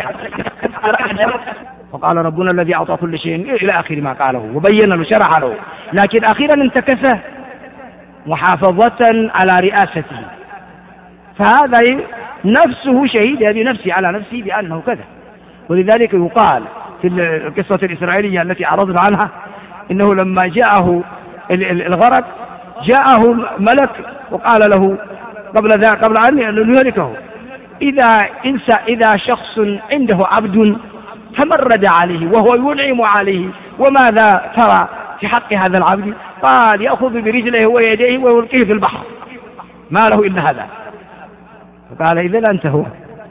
فقال ربنا الذي أعطى كل شيء إلى آخر ما قاله وبين له شرح له، لكن أخيرا انتكس محافظة على رئاسته، فهذا نفسه شهيد بنفسه على نفسه بأنه كذا. ولذلك يقال في القصة الإسرائيلية التي عرضنا عنها إنه لما جاءه الغرق جاءه ملك وقال له قبل أن يهلكه إذا شخص عنده عبد تمرد عليه وهو ينعم عليه وماذا ترى في حق هذا العبد؟ قال يأخذ برجله ويديه ويلقيه في البحر، ما له إلا هذا. فقال إذن أنت هو.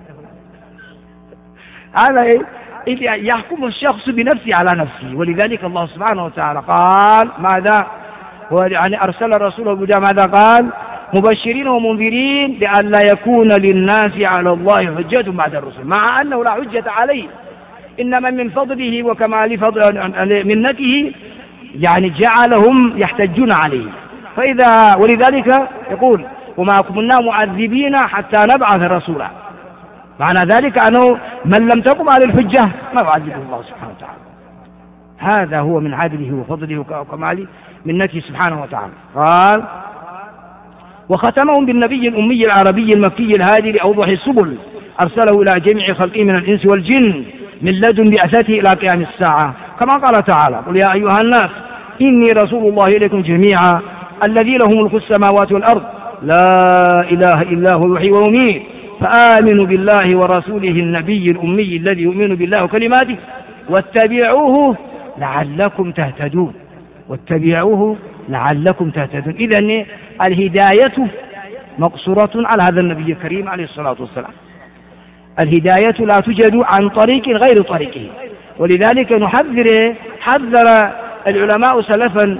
هذا يحكم الشخص بنفسه على نفسه. ولذلك الله سبحانه وتعالى قال ماذا؟ يعني أرسل رسوله بدا ماذا قال؟ مبشرين ومنذرين لئلا يكون للناس على الله حجة بعد الرسل، مع أنه لا حجة عليه، إنما من فضله وكمال منته يعني جعلهم يحتجون عليه. ولذلك يقول وما كنا معذبين حتى نبعث رسولا، معنى ذلك أنه من لم تقم على الحجة ما يعذبه الله سبحانه وتعالى. هذا هو من عدله وفضله وكمال منته سبحانه وتعالى. قال وختمهم بالنبي الأمي العربي المكي الهادي لأوضح السبل أرسله إلى جميع خلقه من الإنس والجن من لدن بعثته إلى قيام الساعة، كما قال تعالى قل يا أيها الناس إني رسول الله إليكم جميعا الذي له ملك السماوات والأرض لا إله إلا هو يحيي ويميت فآمنوا بالله ورسوله النبي الأمي الذي يؤمن بالله وكلماته واتبعوه لعلكم تهتدون. واتبعوه لعلكم تهتدون. إذن الهداية مقصورة على هذا النبي الكريم عليه الصلاة والسلام. الهداية لا توجد عن طريق غير طريقه، ولذلك حذر العلماء سلفا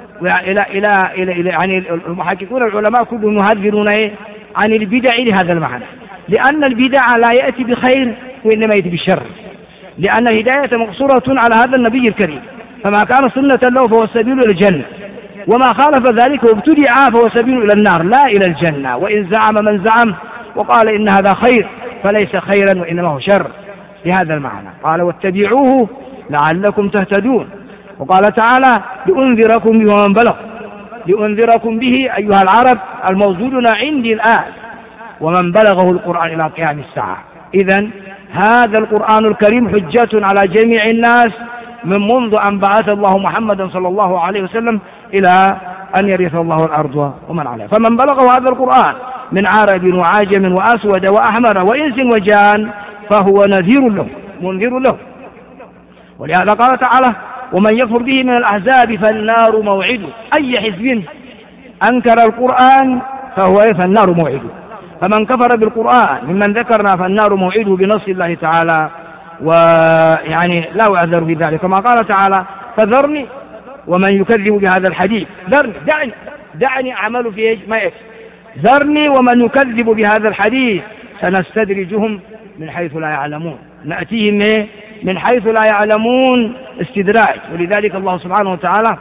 يعني المحققون العلماء كلهم يحذرون عن البدع لهذا المعنى، لأن البدع لا يأتي بخير وإنما يأتي بالشر، لأن الهداية مقصورة على هذا النبي الكريم، فما كان سنة له فهو السبيل إلى الجنة، وما خالف ذلك وابتدع فهو سبيل إلى النار لا إلى الجنة. وإن زعم من زعم وقال إن هذا خير فليس خيرا وإنما هو شر بهذا المعنى. قال واتبعوه لعلكم تهتدون. وقال تعالى لأنذركم به ومن بلغ، لأنذركم به أيها العرب الموجودون عندي الآن ومن بلغه القرآن إلى قيام الساعة. إذن هذا القرآن الكريم حجة على جميع الناس من منذ أن بعث الله محمدا صلى الله عليه وسلم إلى أن يرث الله الأرض ومن عليها. فمن بلغه هذا القرآن من عرب وعاجم وأسود وأحمر وإنس وجان فهو نذير له منذر له. ولهذا قال تعالى ومن يكفر به من الأحزاب فالنار موعده. أي حزب أنكر القرآن فالنار موعده. فمن كفر بالقرآن ممن ذكرنا فالنار موعده بنص الله تعالى، ويعني لا أعذر في ذلك كما قال تعالى فذرني ومن يكذب بهذا الحديث. دعني أعمل في ما يكفي. ذرني ومن يكذب بهذا الحديث سنستدرجهم من حيث لا يعلمون. نأتيهم من حيث لا يعلمون استدراج. ولذلك الله سبحانه وتعالى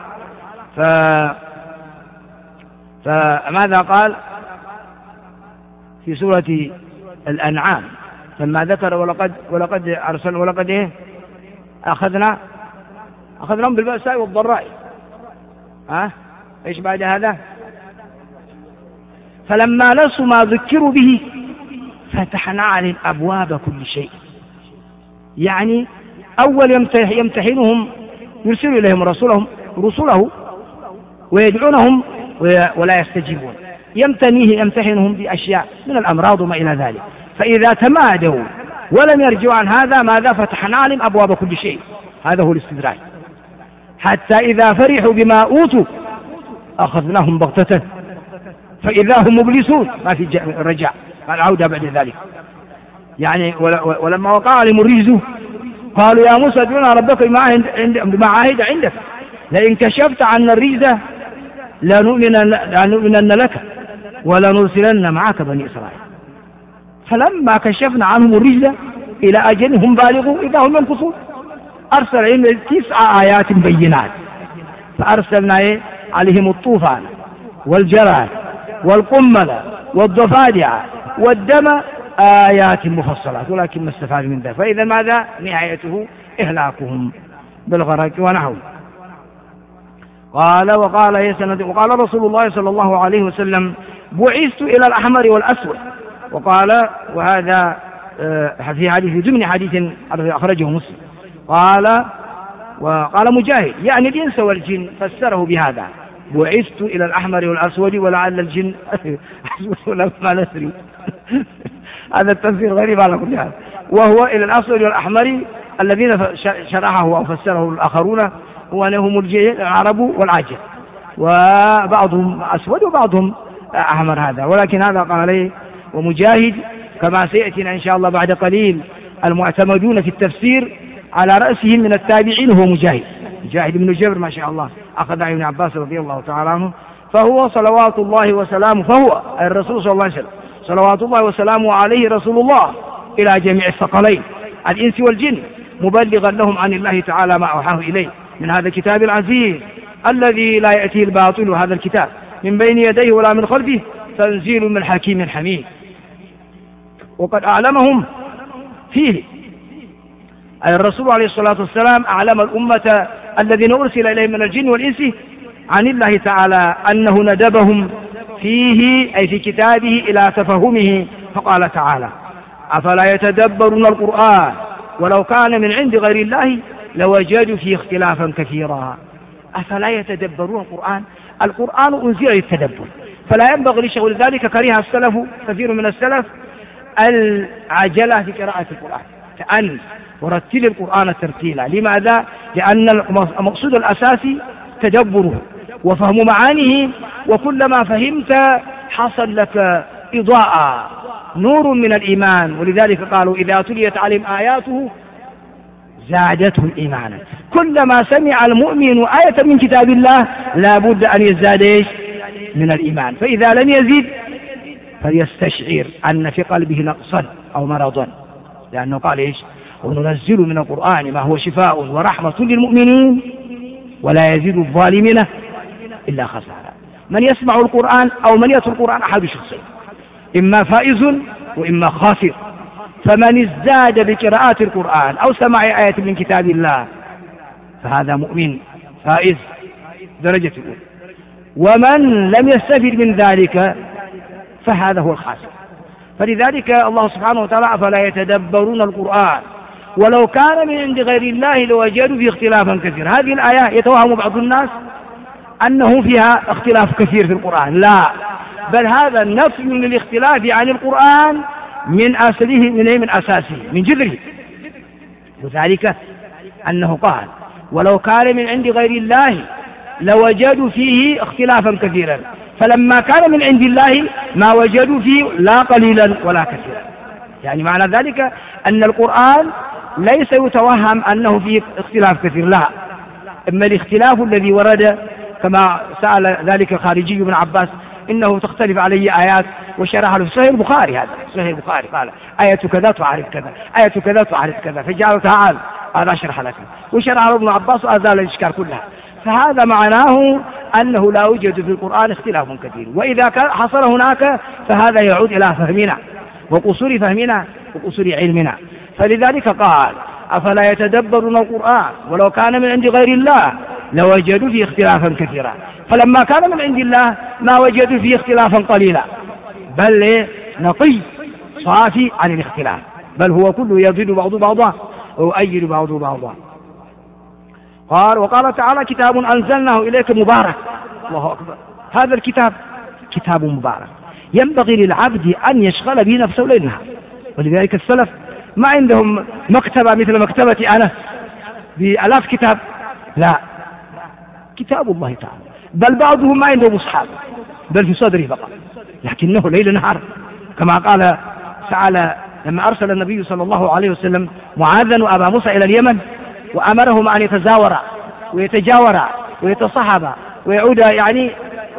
فماذا قال في سورة الأنعام لما ذكر ولقد أرسلنا ولقد أخذناهم بالبأساء والضراء. إيش بعد هذا؟ فلما نسوا ما ذكروا به فتحنا عليهم أبواب كل شيء. يعني أول يمتحنهم يرسل إليهم رسله ويدعونهم ولا يستجيبون. يمتحنهم بأشياء من الأمراض وما إلى ذلك. فإذا تمادوا ولم يرجعوا عن هذا ماذا؟ فتحنا عليهم أبواب كل شيء. هذا هو الاستدراج. حتى إذا فرحوا بما أوتوا أخذناهم بغتة فإذا هم مبلسون. ما في رجاء العودة بعد ذلك. يعني ولما وقع عليهم الرجز قالوا يا موسى ادعنا ربك بما عهد عندك لئن كشفت عنا الرجز لنؤمنن لك ولنرسلن معك بني إسرائيل. فلما كشفنا عنهم الرجز إلى أجل هم بالغوا إذا هم ينقصون. أرسل عليهم 9 آيات بينات. فأرسلنا عليهم الطوفان والجراد والقمل والضفادع والدم آيات مفصلات ولكن ما استفاد من ذلك. فإذا ماذا؟ نهايته إهلاكهم بالغرق ونحوه. وقال رسول الله صلى الله عليه وسلم بعثت إلى الأحمر والأسود. وقال وهذا في حديث ضمن حديث أخرجه مسلم. وقال مجاهد يعني الإنس والجن فسره بهذا بعثت إلى الأحمر والأسود ولعل الجن ما نسري. هذا التفسير غريب على كل حال. وهو إلى الأسود والأحمر الذين شرحه أو فسره الآخرون وهم العرب والعجم وبعضهم أسود وبعضهم أحمر. هذا ولكن هذا قال عليه ومجاهد كما سيأتينا إن شاء الله بعد قليل المعتمدون في التفسير على رأسهم من التابعين هو مجاهد بن جبر ما شاء الله أخذ عن ابن عباس رضي الله تعالى عنه. فهو صلوات الله وسلامه فهو الرسول صلى الله عليه وسلم صلوات الله وسلامه عليه رسول الله إلى جميع الثقلين الإنس والجن مبلغا لهم عن الله تعالى ما أوحاه إليه من هذا الكتاب العزيز الذي لا يأتيه الباطل. هذا الكتاب من بين يديه ولا من خلفه تنزيل من حكيم حميد. وقد أعلمهم فيه أي الرسول عليه الصلاة والسلام أعلم الأمة الذين أرسل إليهم من الجن والإنس عن الله تعالى أنه ندبهم فيه أي في كتابه إلى تفهمه. فقال تعالى أفلا يتدبرون القرآن ولو كان من عند غير الله لوجدوا فيه اختلافا كثيرا. أفلا يتدبرون القرآن أنزل للتدبر فلا ينبغي لشغل ذلك. كره السلف كثير من السلف العجلة في قراءة القرآن، تأن ورتل القرآن ترتيلا. لماذا؟ لأن المقصود الأساسي تدبره وفهم معانيه، وكلما فهمت حصل لك إضاءة، نور من الإيمان. ولذلك قالوا إذا تليت عليهم آياته زادته إيمانا. كلما سمع المؤمن آية من كتاب الله لا بد أن يزداد من الإيمان، فإذا لم يزيد فليستشعر أن في قلبه نقصا أو مرضا، لأنه قال إيش؟ وننزل من القرآن ما هو شفاء ورحمة للمؤمنين ولا يزيد الظالمين إلا خسارة. من يسمع القرآن أو من يتلو القرآن أحد شخصين، إما فائز وإما خاسر. فمن ازداد بقراءة القرآن أو سماع آية من كتاب الله فهذا مؤمن فائز درجة الأولى، ومن لم يستفد من ذلك فهذا هو الخاسر. فلذلك الله سبحانه وتعالى فلا يتدبرون القرآن ولو كان من عند غير الله لوجدوا فيه اختلافا كثيرا. هذه الآية يتوهم بعض الناس أنه فيها اختلاف كثير في القرآن، لا، بل هذا نفي للاختلاف عن القرآن من أصله، من أساسه، من جذره. وذلك أنه قال ولو كان من عند غير الله لوجدوا فيه اختلافا كثيرا، فلما كان من عند الله ما وجدوا فيه لا قليلا ولا كثيرا. يعني معنى ذلك أن القرآن ليس يتوهم أنه فيه اختلاف كثير، لا، إما الاختلاف الذي ورد كما سأل ذلك الخارجي بن عباس إنه تختلف عليه آيات وشرح له صحيح البخاري، هذا صحيح البخاري قال آية كذا تعرف كذا، آية كذا تعرف كذا، فجعل تعال هذا أشرح لك، وشرح له ابن عباس وأزال الإشكال كلها. فهذا معناه أنه لا يوجد في القرآن اختلاف كثير، وإذا حصل هناك فهذا يعود إلى فهمنا وقصور فهمنا وقصور علمنا. فلذلك قال أفلا يتدبرون القرآن ولو كان من عند غير الله لوجدوا فيه اختلافا كثيرا، فلما كان من عند الله ما وجدوا فيه اختلافا قليلا، بل نقي صافي عن الاختلاف، بل هو كله يزيد بعض بعضا ويؤيد بعض بعضا. قال وقال تعالى كتاب أنزلناه إليك مبارك. الله أكبر، هذا الكتاب كتاب مبارك ينبغي للعبد أن يشغل به نفسه ليل نهار. ولذلك السلف ما عندهم مكتبة مثل مكتبة أنس بآلاف كتاب، لا، كتاب الله تعالى، بل بعضهم ما عنده مصحف بل في صدره فقط، لكنه ليل نهار كما قال تعالى لما أرسل النبي صلى الله عليه وسلم معاذا وأبا موسى إلى اليمن وأمرهم أن يتزاورا ويتجاورا ويتصحبا ويعودا، يعني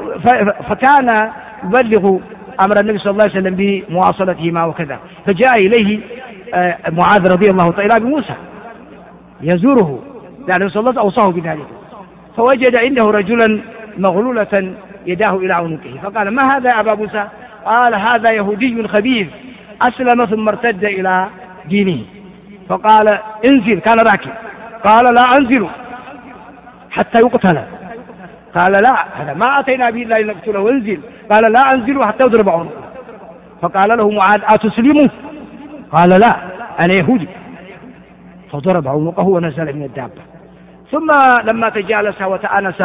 فكان يبلغ أمر النبي صلى الله عليه وسلم بمواصلتهما وكذا، فجاء إليه معاذ رضي الله تعالى بموسى يزوره، لأن صلى الله عليه وسلم أوصاه بذلك، فوجد عنده رجلا مغلولة يداه إلى عنقه، فقال ما هذا يا أبا موسى؟ قال هذا يهودي خبيث أسلم ثم ارتد إلى دينه. فقال انزل، كان راكب، قال لا أنزل حتى يقتل، قال لا، هذا ما أتينا به إلا لنقتله، انزل، قال لا أنزل حتى يضرب عنقه. فقال له معاذ أتسلمه؟ قال لا أنا يهودي، فضرب عنقه ونزل من الدابة. ثم لما تجالس وتأنس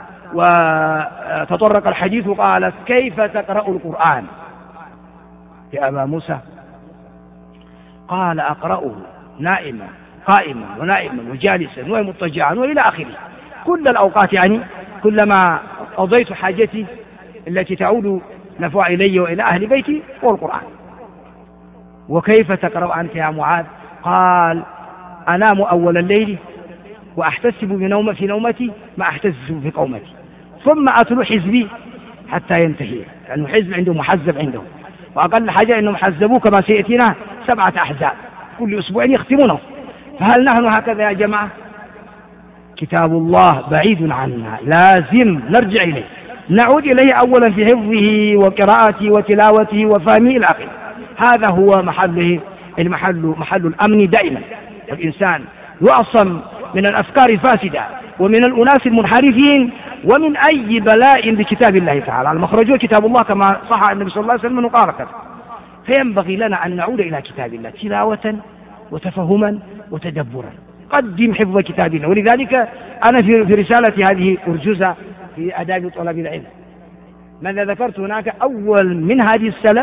وتطرق الحديث قال كيف تقرأ القرآن يا أبا موسى؟ قال أقرأه نائما قائما ونائما وجالسا ومضطجعا وإلى آخره، كل الأوقات، يعني كلما قضيت حاجتي التي تعود نفع إلي وإلى أهل بيتي والقرآن. وكيف تقرأ أنت يا معاذ؟ قال أنام أول الليل وأحتسب في نومتي ما أحتسب في قومتي، ثم أتلو حزبي حتى ينتهي، لأنه حزب عنده محزب عنده، وأقل حاجة أنهم حزبوه كما سيأتينا 7 أحزاب كل أسبوع يختمونه. فهل نحن هكذا يا جماعة؟ كتاب الله بعيد عنا، لازم نرجع إليه، نعود إليه أولا في حفظه وقراءته وتلاوته وفهمه إلى آخره. هذا هو محل الأمن دائما. الإنسان يعصم من الأفكار الفاسدة ومن الأناس المنحرفين ومن أي بلاء بكتاب الله تعالى. المخرج كتاب الله كما صح النبي صلى الله عليه وسلم قال كذا. فينبغي لنا أن نعود إلى كتاب الله تلاوة وتفهما وتدبرا. قدم حفظ كتاب الله. ولذلك أنا في رسالتي هذه أرجوزة في آداب طلب العلم ماذا ذكرت هناك؟ أول من هذه السلف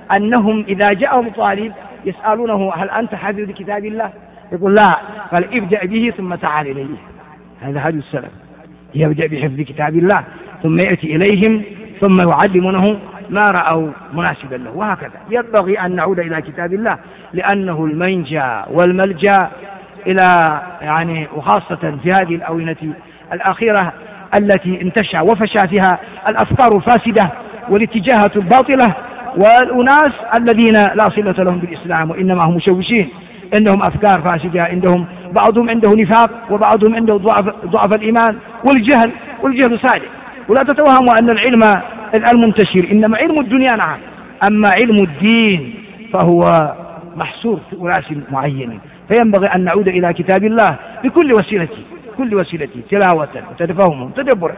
أنهم إذا جاءهم طالب يسألونه هل أنت حافظ لكتاب الله؟ يقول لا، قال ابدأ به ثم تعال إليه. هذا هدي السلف، يبدأ بحفظ كتاب الله ثم يأتي إليهم ثم يعلمونه ما رأوا مناسبا له. وهكذا ينبغي أن نعود إلى كتاب الله، لأنه المنجى والملجأ إلى وخاصة في هذه الآونة الأخيرة التي انتشى وفشى فيها الأفكار الفاسدة والاتجاهات الباطلة، والأناس الذين لا صلة لهم بالإسلام وإنما هم مشوشين، عندهم أفكار فاسدة، بعضهم عنده نفاق، وبعضهم عنده ضعف الإيمان والجهل سادة. ولا تتوهموا أن العلم المنتشر إنما علم الدنيا، نعم، أما علم الدين فهو محصور في أناس معينين. فينبغي أن نعود إلى كتاب الله بكل وسيلة تلاوة وتفهم وتدبر.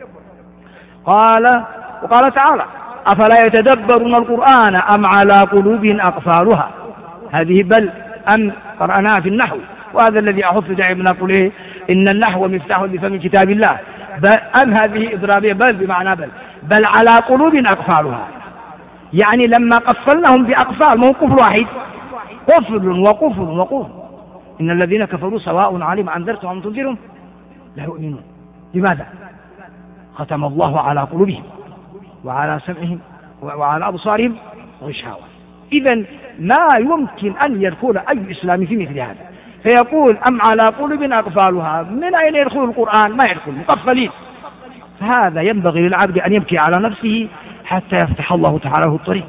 وقال تعالى: أفلا يتدبرون القرآن أم على قلوب أقفالها. هذه بل أم قرأناها في النحو، وهذا الذي أحط دائما نقول إن النحو مفتاح لفهم كتاب الله. أم هذه إضرابية، بل بمعنى بل على قلوب أقفالها، يعني لما قفلناهم بأقفال، ما هو قفل واحد، قفل وقفل. إن الذين كفروا سواء عليهم أنذرتهم أم تنذرهم لا يؤمنون. لماذا؟ ختم الله على قلوبهم وعلى سمعهم وعلى أبصارهم غشاوة. إذن ما يمكن أن يدخل أي إسلام في مثل هذا، فيقول أم على قلوب أقفالها، من أين يدخل القرآن؟ ما يدخل، مقفلين. فهذا ينبغي للعبد أن يبكي على نفسه حتى يفتح الله تعالى له الطريق.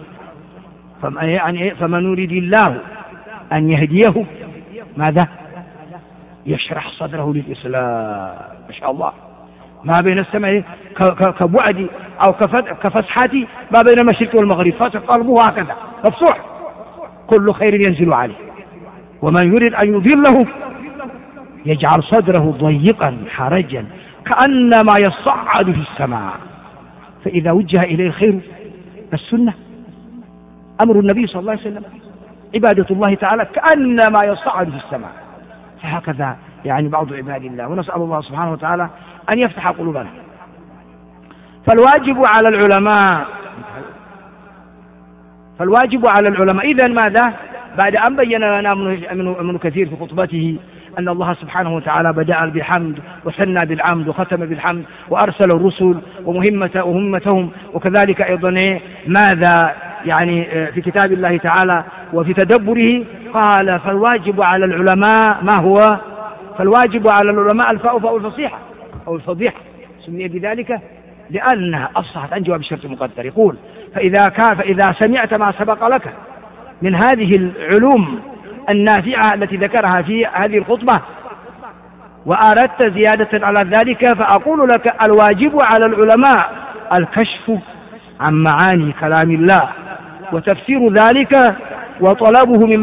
فمن يريد الله أن يهديه ماذا؟ يشرح صدره للإسلام. ما شاء الله، ما بين السماء كبعد أو كفسحة ما بين المشرق والمغرب، فتح قلبه هكذا مفتوح، كل خير ينزل عليه. ومن يريد أن يضله يجعل صدره ضيقا حرجا كأنما يصعد في السماء. فإذا وجه إليه الخير، السنة، أمر النبي صلى الله عليه وسلم، عبادة الله تعالى، كأنما يصعد في السماء. فهكذا بعض عباد الله، ونسأل الله سبحانه وتعالى أن يفتح قلوبنا. فالواجب على العلماء إذن ماذا؟ بعد أن بين لنا ابن كثير في خطبته أن الله سبحانه وتعالى بدأ بالحمد وثنى بالحمد وختم بالحمد وأرسل الرسل ومهمتهم، وكذلك أيضا ماذا في كتاب الله تعالى وفي تدبره. قال: فالواجب على العلماء ما هو؟ فالواجب على العلماء الفاء فاء الفصيحة أو الفضيحة، سمي بذلك لأنها أفصحت عن جواب الشرط المقدر. يقول: فإذا سمعت ما سبق لك من هذه العلوم النافعة التي ذكرها في هذه الخطبة وأردت زيادة على ذلك، فأقول لك: الواجب على العلماء الكشف عن معاني كلام الله وتفسير ذلك وطلبه من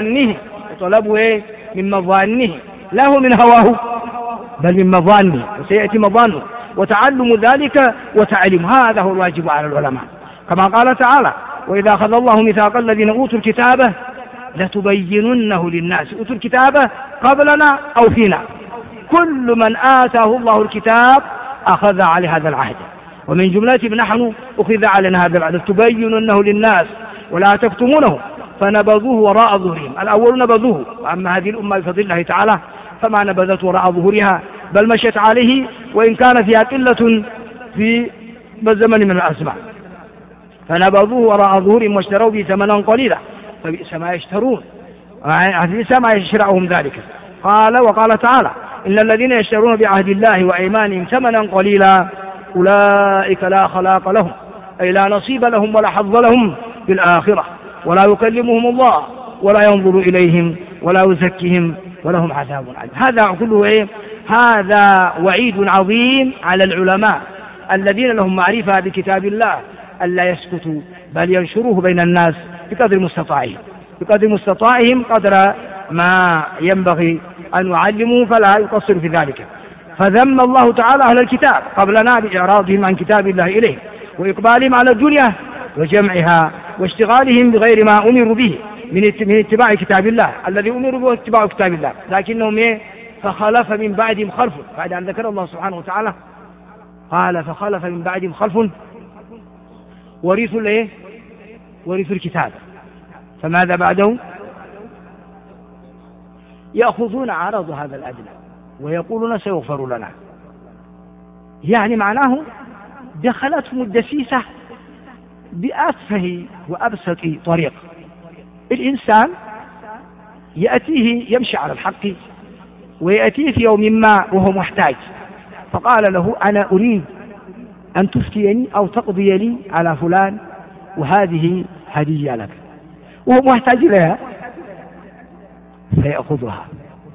مظانه، لا هو من هواه بل من مظانه، وسيأتي مظانه، وتعلم ذلك وتعليم. هذا هو الواجب على العلماء، كما قال تعالى: وإذا أخذ الله ميثاق الذين أوتوا الكتاب لتبيننه للناس. أوتوا الكتاب قبلنا أو فينا، كل من آتاه الله الكتاب أخذ على هذا العهد، ومن جملتهم نحن أخذ علينا هذا العهد، تبيننه للناس ولا تكتمونه فنبذوه وراء ظهورهم. الأول نبذوه، وأما هذه الأمة بفضل الله تعالى فما نبذت وراء ظهورها، بل مشت عليه، وإن كان فيها قلة في الزمن من الأزمان. فنبذوه وراء ظهورهم واشتروا به ثمنا قليلا فبئس ما يشترون، بئس ما يشرعهم ذلك. وقال تعالى: إن الذين يشترون بعهد الله وأيمانهم ثمنا قليلا أولئك لا خلاق لهم، أي لا نصيب لهم ولا حظ لهم في الآخرة، ولا يكلمهم الله ولا ينظر إليهم ولا يزكيهم ولهم عذاب عليم. هذا كله هذا وعيد عظيم على العلماء الذين لهم معرفة بكتاب الله، ألا يسكتوا بل ينشروه بين الناس بقدر مستطاعهم قدر ما ينبغي أن يعلموا، فلا يقصر في ذلك. فذم الله تعالى أهل الكتاب قبلنا بإعراضهم عن كتاب الله إليه وإقبالهم على الدنيا وجمعها واشتغالهم بغير ما أمروا به من اتباع كتاب الله الذي أمروا به اتباع كتاب الله، لكنهم فخلف من بعدهم خلف. بعد أن ذكر الله سبحانه وتعالى قال: فخلف من بعدهم خلف ورثوا ورثوا الكتاب، فماذا بعده؟ يأخذون عرض هذا الأدنى ويقولون سيغفر لنا. يعني معناه دخلتهم الدسيسة بأسفه وأبسط طريق. الإنسان يأتيه يمشي على الحق ويأتيه في يوم ما وهو محتاج، فقال له أنا أريد أن تفتيني أو تقضي لي على فلان وهذه هدية لك، وهو محتاج إليها، فيأخذها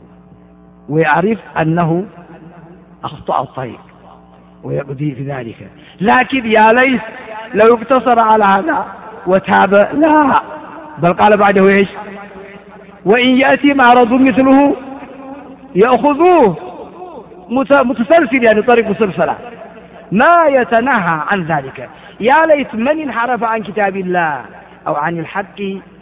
ويعرف أنه أخطأ الطريق ويقضي في ذلك. لكن يا ليت لو اقتصر على هذا وتاب، لا، بل قال بعده إيش؟ وإن يأتي معرض مثله يأخذوه متسلسل، يعني طريق مسلسلة، ما يتناهى عن ذلك. يا ليت من انحرف عن كتاب الله أو عن الحق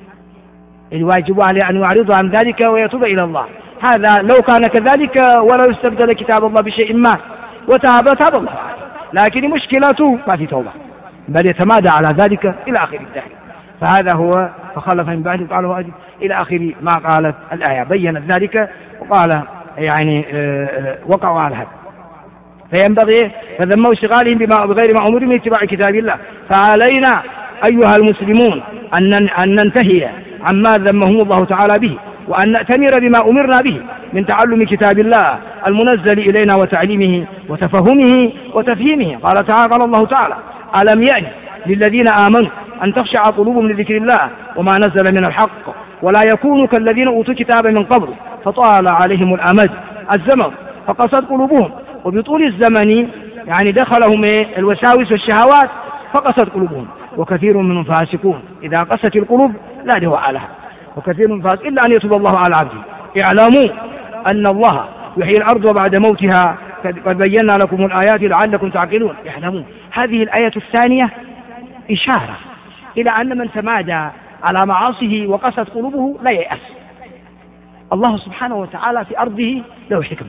الواجب عليه أن يعرض عن ذلك ويتوب إلى الله. هذا لو كان كذلك ولا يستبدل كتاب الله بشيء ما وتاب تاب الله عليه، لكن مشكلته ما في توبة، بل يتمادى على ذلك إلى آخر الدهر. فهذا هو فخلف من بعد قالوا إلى آخر ما قالت الآية، بيّنت ذلك وقال يعني وقعوا على هذا. فينبغي فذموا اشتغالهم بغير ما أمروا من اتباع كتاب الله. فعلينا أيها المسلمون أن ننتهي عما ذمهم الله تعالى به، وأن نأتمر بما أمرنا به من تعلم كتاب الله المنزل إلينا وتعليمه وتفهمه وتفهيمه. قال الله تعالى ألم يأن للذين آمنوا أن تخشع قلوبهم لذكر الله وما نزل من الحق ولا يكونوا كالذين أوتوا الكتاب من قبل فطال عليهم الأمد الزمن فقست قلوبهم. وبطول الزمن يعني دخلهم الوساوس والشهوات فقست قلوبهم، وكثير منهم فاسقون. إذا قست القلوب لا دواء لها، وكثير من فاسق إلا أن يتوب الله على عبده. اعلموا أن الله يحيي الأرض بعد موتها قد بينا لكم الآيات لعلكم تعقلون. اعلموا هذه الآية الثانية إشارة إلى أن من تمادى على معاصيه وقست قلوبه لا ييأس. الله سبحانه وتعالى في أرضه له حكمة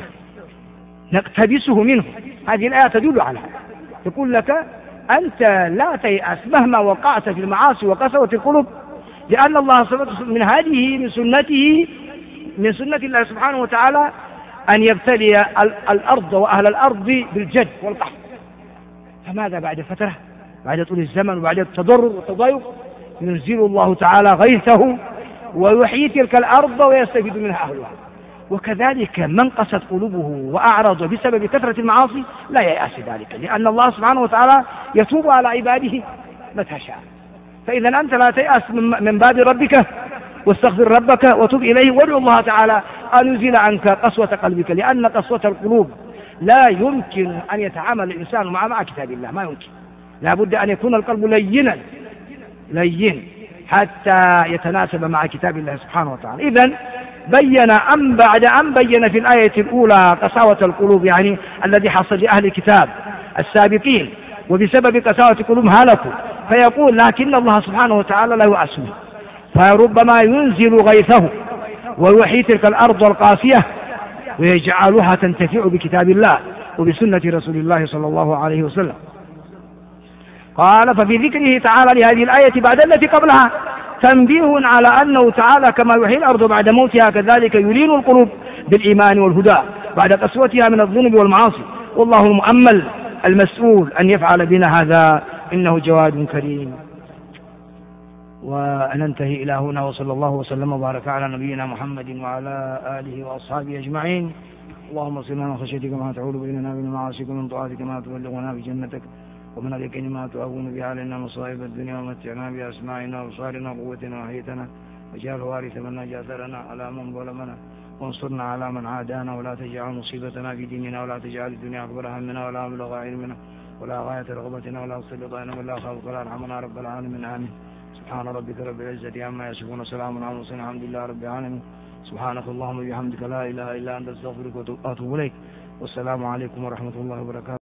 نقتبسه منه. هذه الآية تدل على هذا، يقول لك أنت لا تيأس مهما وقعت في المعاصي وقسوة القلوب، لأن الله من هذه من سنة الله سبحانه وتعالى أن يبتلي الأرض وأهل الأرض بالجد والقحط. فماذا بعد فترة، بعد طول الزمن وبعد التضرر والتضايق، ينزل الله تعالى غيثه ويحيي تلك الأرض ويستفيد منها أهلها. وكذلك من قست قلوبه وأعرض بسبب كثرة المعاصي لا ييأس ذلك، لأن الله سبحانه وتعالى يتوب على عباده متى شاء. فإذا أنت لا تيأس من باب ربك، واستغفر ربك وتب إليه، وادعو الله تعالى أن يزيل عنك قسوة قلبك، لأن قسوة القلوب لا يمكن أن يتعامل الإنسان مع كتاب الله، ما يمكن. لا بد أن يكون القلب لين حتى يتناسب مع كتاب الله سبحانه وتعالى. إذن بين بعد أن بين في الآية الأولى قساوة القلوب، يعني الذي حصل لأهل الكتاب السابقين وبسبب قساوة القلوب هلكوا، فيقول لكن الله سبحانه وتعالى لا يؤسهم، فربما ينزل غيثه ويحيي تلك الأرض القاسية ويجعلها تنتفع بكتاب الله وبسنة رسول الله صلى الله عليه وسلم. قال ففي ذكره تعالى لهذه الآية بعد التي قبلها تنبيه على أنه تعالى كما يحيي الأرض بعد موتها كذلك يلين القلوب بالإيمان والهدى بعد قسوتها من الذنوب والمعاصي. والله المؤمل المسؤول أن يفعل بنا هذا إنه جواد كريم. وننتهي إلى هنا، وصلى الله وسلم وبارك على نبينا محمد وعلى آله وأصحابه أجمعين. اللهم صل لنا خشيتك ما تعول بيننا وبين معاصيك، ومن طاعتك ما تبلغنا بجنتك، ومن اليقين ما تهون به علينا مصائب الدنيا، ومتعنا بأسماعنا وأبصارنا وقوتنا وحيتنا، واجعله وارث منا جاثرنا على من ظلمنا، وانصرنا على من عادانا، ولا تجعل مصيبتنا في ديننا، ولا تجعل الدنيا أكبر همنا ولا مبلغ علمنا ولا غاية رغبتنا ولا تسلط علينا من لا خالق ولا ارحمنا رب العالمين. آمين. سبحان ربك رب العزة عما يصفون، سلام على المرسلين، الحمد لله رب العالمين. سبحانك اللهم وبحمدك لا إله إلا أنت، أستغفرك وأتوب إليك. والسلام عليكم ورحمة الله وبركاته.